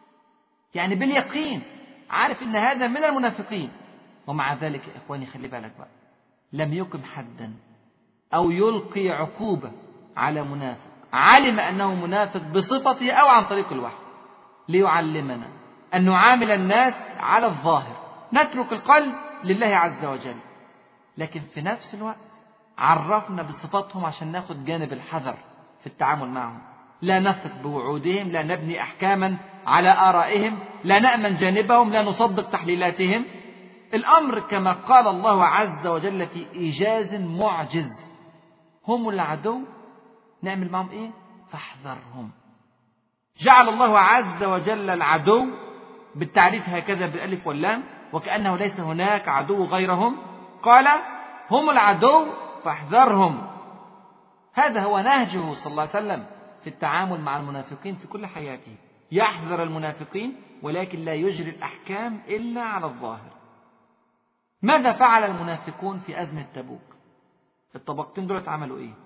يعني باليقين عارف إن هذا من المنافقين. ومع ذلك يا إخواني خلي بالك بقى، لم يقم حدا أو يلقي عقوبة على منافق علم أنه منافق بصفته أو عن طريق الوحي، ليعلمنا أن نعامل الناس على الظاهر، نترك القلب لله عز وجل، لكن في نفس الوقت عرفنا بصفاتهم عشان ناخد جانب الحذر في التعامل معهم. لا نثق بوعودهم، لا نبني أحكاما على آرائهم، لا نأمن جانبهم، لا نصدق تحليلاتهم. الأمر كما قال الله عز وجل في إيجاز معجز: هم العدو، نعمل معهم إيه؟ فاحذرهم. جعل الله عز وجل العدو بالتعريف هكذا بالألف واللام، وكأنه ليس هناك عدو غيرهم، قال هم العدو فاحذرهم. هذا هو نهجه صلى الله عليه وسلم في التعامل مع المنافقين في كل حياته، يحذر المنافقين ولكن لا يجري الأحكام إلا على الظاهر. ماذا فعل المنافقون في أزمة تبوك؟ الطبقتين دول عملوا إيه؟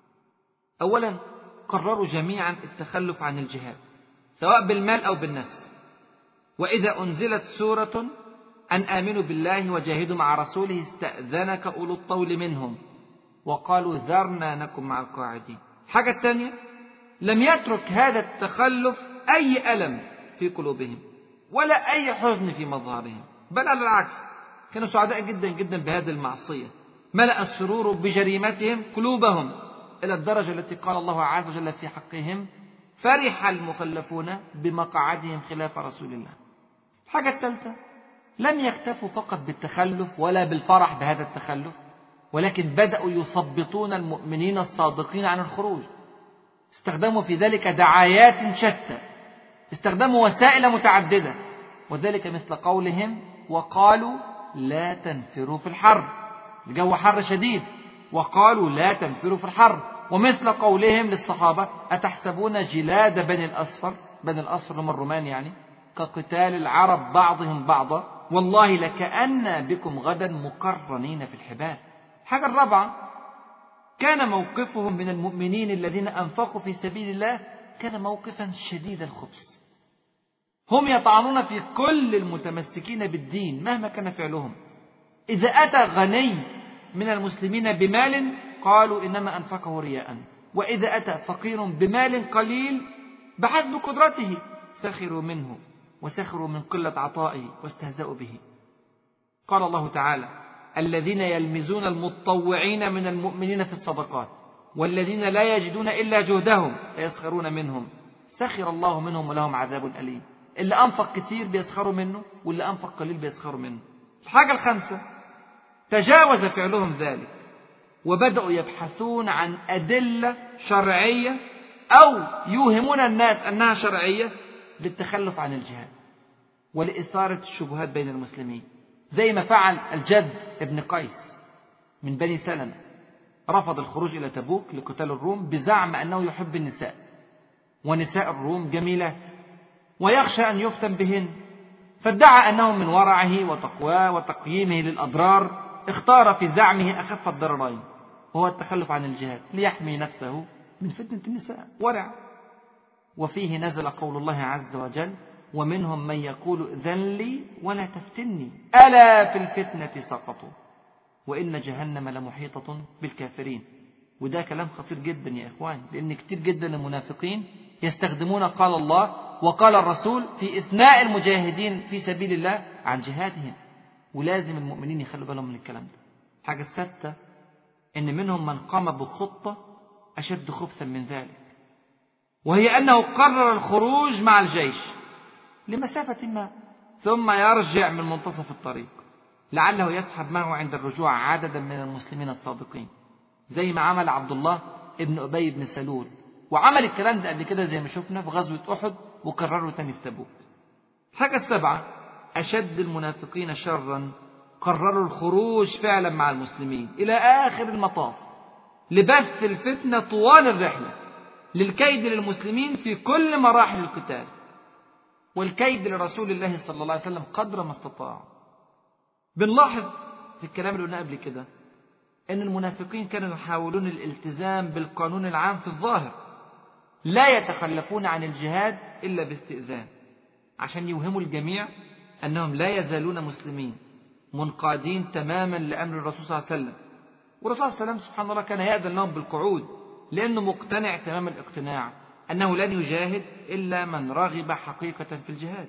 أولا قرروا جميعا التخلف عن الجهاد سواء بالمال أو بالنفس، وإذا أنزلت سورة أن آمنوا بالله وجاهدوا مع رسوله استأذنك أولو الطول منهم وقالوا ذرنا نكن مع القاعدين. حاجة الثانية، لم يترك هذا التخلف أي ألم في قلوبهم ولا أي حزن في مظهرهم، بل على العكس كانوا سعداء جدا جدا بهذه المعصية. ملأ السرور بجريمتهم قلوبهم إلى الدرجة التي قال الله عز وجل في حقهم: فرح المخلفون بمقعدهم خلاف رسول الله. الحاجة الثالثة، لم يكتفوا فقط بالتخلف ولا بالفرح بهذا التخلف، ولكن بدأوا يثبطون المؤمنين الصادقين عن الخروج. استخدموا في ذلك دعايات شتى، استخدموا وسائل متعددة، وذلك مثل قولهم: وقالوا لا تنفروا في الحرب، الجو حر شديد، وقالوا لا تنفروا في الحرب. ومثل قولهم للصحابة: أتحسبون جلاد بني الأصفر، بني الأصفر هم الرومان يعني، كقتال العرب بعضهم بعضا، والله لكأن بكم غدا مقرنين في الحبال. الحاجة الرابعة، كان موقفهم من المؤمنين الذين أنفقوا في سبيل الله كان موقفا شديد الخبث. هم يطعنون في كل المتمسكين بالدين مهما كان فعلهم. إذا أتى غني من المسلمين بمال قالوا إنما أنفقه رياء، وإذا أتى فقير بمال قليل بحسب قدرته سخروا منه وسخروا من قلة عطائه واستهزأوا به. قال الله تعالى: الذين يلمزون المتطوعين من المؤمنين في الصدقات والذين لا يجدون إلا جهدهم فيسخرون منهم سخر الله منهم ولهم عذاب أليم. اللي أنفق كتير بيسخروا منه، واللي أنفق قليل بيسخروا منه. الحاجة الخامسة، تجاوز فعلهم ذلك وبدأوا يبحثون عن أدلة شرعية أو يوهمون الناس أنها شرعية للتخلف عن الجهاد ولإثارة الشبهات بين المسلمين، زي ما فعل الجد ابن قيس من بني سلمة رفض الخروج إلى تبوك لقتال الروم بزعم أنه يحب النساء، ونساء الروم جميلات ويخشى أن يفتن بهن، فادعى أنه من ورعه وتقواه وتقييمه للأضرار اختار في زعمه أخف الضررين، وهو التخلف عن الجهاد ليحمي نفسه من فتنة النساء. ورع. وفيه نزل قول الله عز وجل: ومنهم من يقول ائذن لي ولا تفتني ألا في الفتنة سقطوا وإن جهنم لمحيطة بالكافرين. وده كلام خطير جدا يا إخواني، لأن كتير جدا المنافقين يستخدمون قال الله وقال الرسول في إثناء المجاهدين في سبيل الله عن جهادهم، ولازم المؤمنين يخلوا بالهم من الكلام ده. حاجة السادسة إن منهم من قام بخطة أشد خبثا من ذلك، وهي أنه قرر الخروج مع الجيش لمسافة ما ثم يرجع من منتصف الطريق لعله يسحب معه عند الرجوع عددا من المسلمين الصادقين، زي ما عمل عبد الله ابن أبي بن سلول، وعمل الكلام ده قبل كده زي ما شفنا في غزوة أحد وكرره تاني في تبوك. حاجة السبعة أشد المنافقين شرا قرروا الخروج فعلا مع المسلمين إلى آخر المطاف لبث الفتنة طوال الرحلة، للكيد للمسلمين في كل مراحل القتال، والكيد لرسول الله صلى الله عليه وسلم قدر ما استطاع. بنلاحظ في الكلام اللي قلناه قبل كده أن المنافقين كانوا يحاولون الالتزام بالقانون العام في الظاهر، لا يتخلفون عن الجهاد إلا باستئذان، عشان يوهموا الجميع أنهم لا يزالون مسلمين منقادين تماما لأمر الرسول صلى الله عليه وسلم. والرسول صلى الله عليه وسلم سبحان الله كان يأذن لهم بالقعود، لأنه مقتنع تمام الاقتناع أنه لن يجاهد إلا من رغب حقيقة في الجهاد.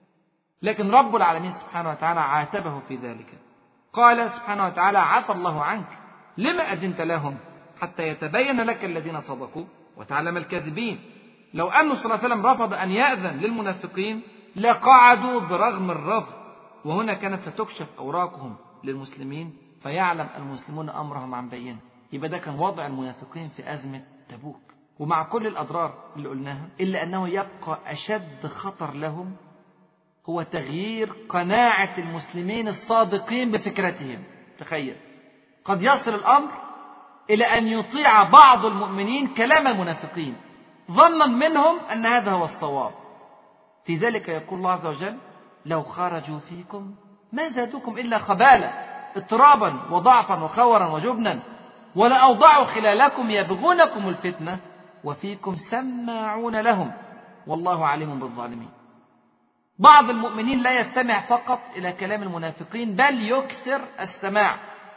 لكن رب العالمين سبحانه وتعالى عاتبه في ذلك، قال سبحانه وتعالى: عفى الله عنك لما أذنت لهم حتى يتبين لك الذين صدقوا وتعلم الكاذبين. لو أنه صلى الله عليه وسلم رفض أن يأذن للمنافقين لقعدوا برغم الرفض، وهنا كانت ستكشف أوراقهم للمسلمين فيعلم المسلمون أمرهم عن بينه. يبقى ده كان وضع المنافقين في أزمة تبوك، ومع كل الأضرار اللي قلناها إلا أنه يبقى أشد خطر لهم هو تغيير قناعة المسلمين الصادقين بفكرتهم. تخيل، قد يصل الأمر إلى أن يطيع بعض المؤمنين كلام المنافقين ظنا منهم أن هذا هو الصواب. في ذلك يقول الله عز وجل: لو خرجوا فيكم ما زادوكم إلا خبالا اضطرابا وضعفا وخورا وجبنا ولأوضعوا خلالكم يبغونكم الفتنة وفيكم سماعون لهم والله عليم بالظالمين. بعض المؤمنين لا يستمع فقط إلى كلام المنافقين بل يكثر السماع.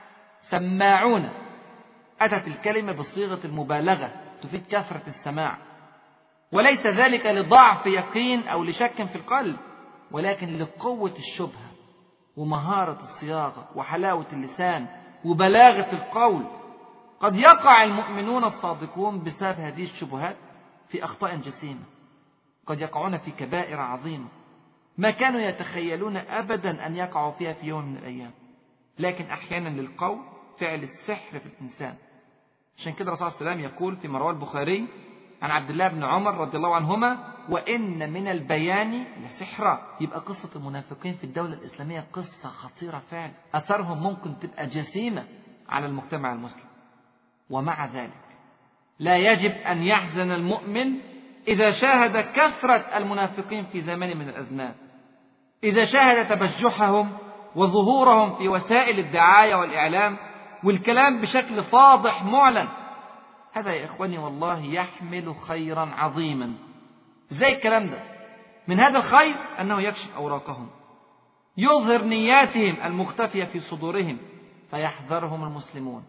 سماعون أتت الكلمة بصيغة المبالغة تفيد كثرة السماع، وليس ذلك لضعف يقين أو لشك في القلب، ولكن لقوة الشبهة ومهارة الصياغة وحلاوة اللسان وبلاغة القول. قد يقع المؤمنون الصادقون بسبب هذه الشبهات في أخطاء جسيمة، قد يقعون في كبائر عظيمة ما كانوا يتخيلون أبدا أن يقعوا فيها في يوم من الأيام. لكن أحيانا للقول فعل السحر في الإنسان. عشان كده الرسول صلى الله عليه وسلم يقول في رواه البخاري عن عبد الله بن عمر رضي الله عنهما: وإن من البيان لسحرا. يبقى قصة المنافقين في الدولة الإسلامية قصة خطيرة فعلا، أثرهم ممكن تبقى جسيمة على المجتمع المسلم. ومع ذلك لا يجب أن يحزن المؤمن إذا شاهد كثرة المنافقين في زمان من الأزمان، إذا شاهد تبجحهم وظهورهم في وسائل الدعاية والإعلام والكلام بشكل فاضح معلن. هذا يا إخواني والله يحمل خيرا عظيما. زي الكلام ده، من هذا الخير أنه يكشف أوراقهم، يظهر نياتهم المختفية في صدورهم فيحذرهم المسلمون.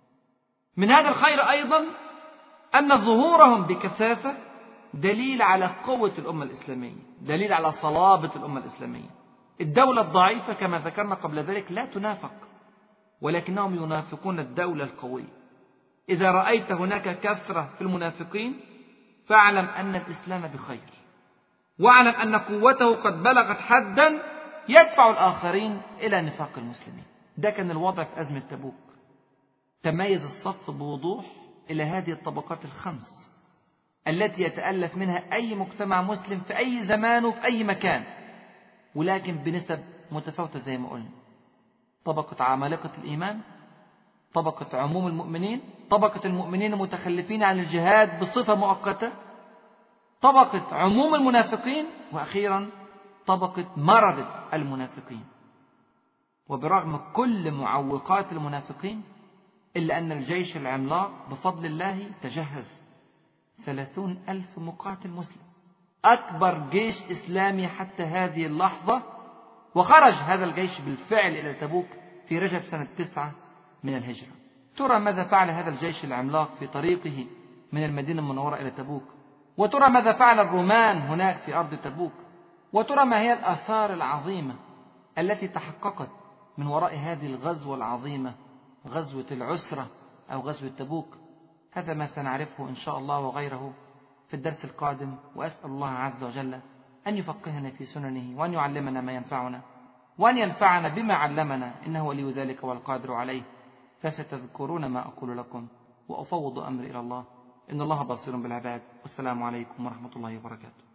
من هذا الخير أيضا أن ظهورهم بكثافة دليل على قوة الأمة الإسلامية، دليل على صلابة الأمة الإسلامية. الدولة الضعيفة كما ذكرنا قبل ذلك لا تنافق، ولكنهم ينافقون الدولة القوية. إذا رأيت هناك كثرة في المنافقين فاعلم أن الإسلام بخير، واعلم أن قوته قد بلغت حدا يدفع الآخرين إلى نفاق المسلمين. ده كان الوضع في أزمة تبوك. تميز الصف بوضوح إلى هذه الطبقات الخمس التي يتألف منها أي مجتمع مسلم في أي زمان وفي أي مكان، ولكن بنسب متفاوتة زي ما قلنا. طبقة عمالقة الإيمان، طبقة عموم المؤمنين، طبقة المؤمنين المتخلفين عن الجهاد بصفة مؤقتة، طبقة عموم المنافقين، وأخيرا طبقة مردة المنافقين. وبرغم كل معوقات المنافقين إلا أن الجيش العملاق بفضل الله تجهز ثلاثون ألف مقاتل مسلم، أكبر جيش إسلامي حتى هذه اللحظة. وخرج هذا الجيش بالفعل إلى تبوك في رجب سنة تسعة من الهجرة. ترى ماذا فعل هذا الجيش العملاق في طريقه من المدينة المنورة إلى تبوك؟ وترى ماذا فعل الرومان هناك في أرض تبوك؟ وترى ما هي الآثار العظيمة التي تحققت من وراء هذه الغزوة العظيمة، غزوة العسرة أو غزوة تبوك؟ هذا ما سنعرفه إن شاء الله وغيره في الدرس القادم، وأسأل الله عز وجل أن يفقهنا في سننه، وأن يعلمنا ما ينفعنا، وأن ينفعنا بما علمنا، إنه ولي ذلك والقادر عليه. فستذكرون ما أقول لكم، وأفوض أمري إلى الله، إن الله بصير بالعباد. والسلام عليكم ورحمة الله وبركاته.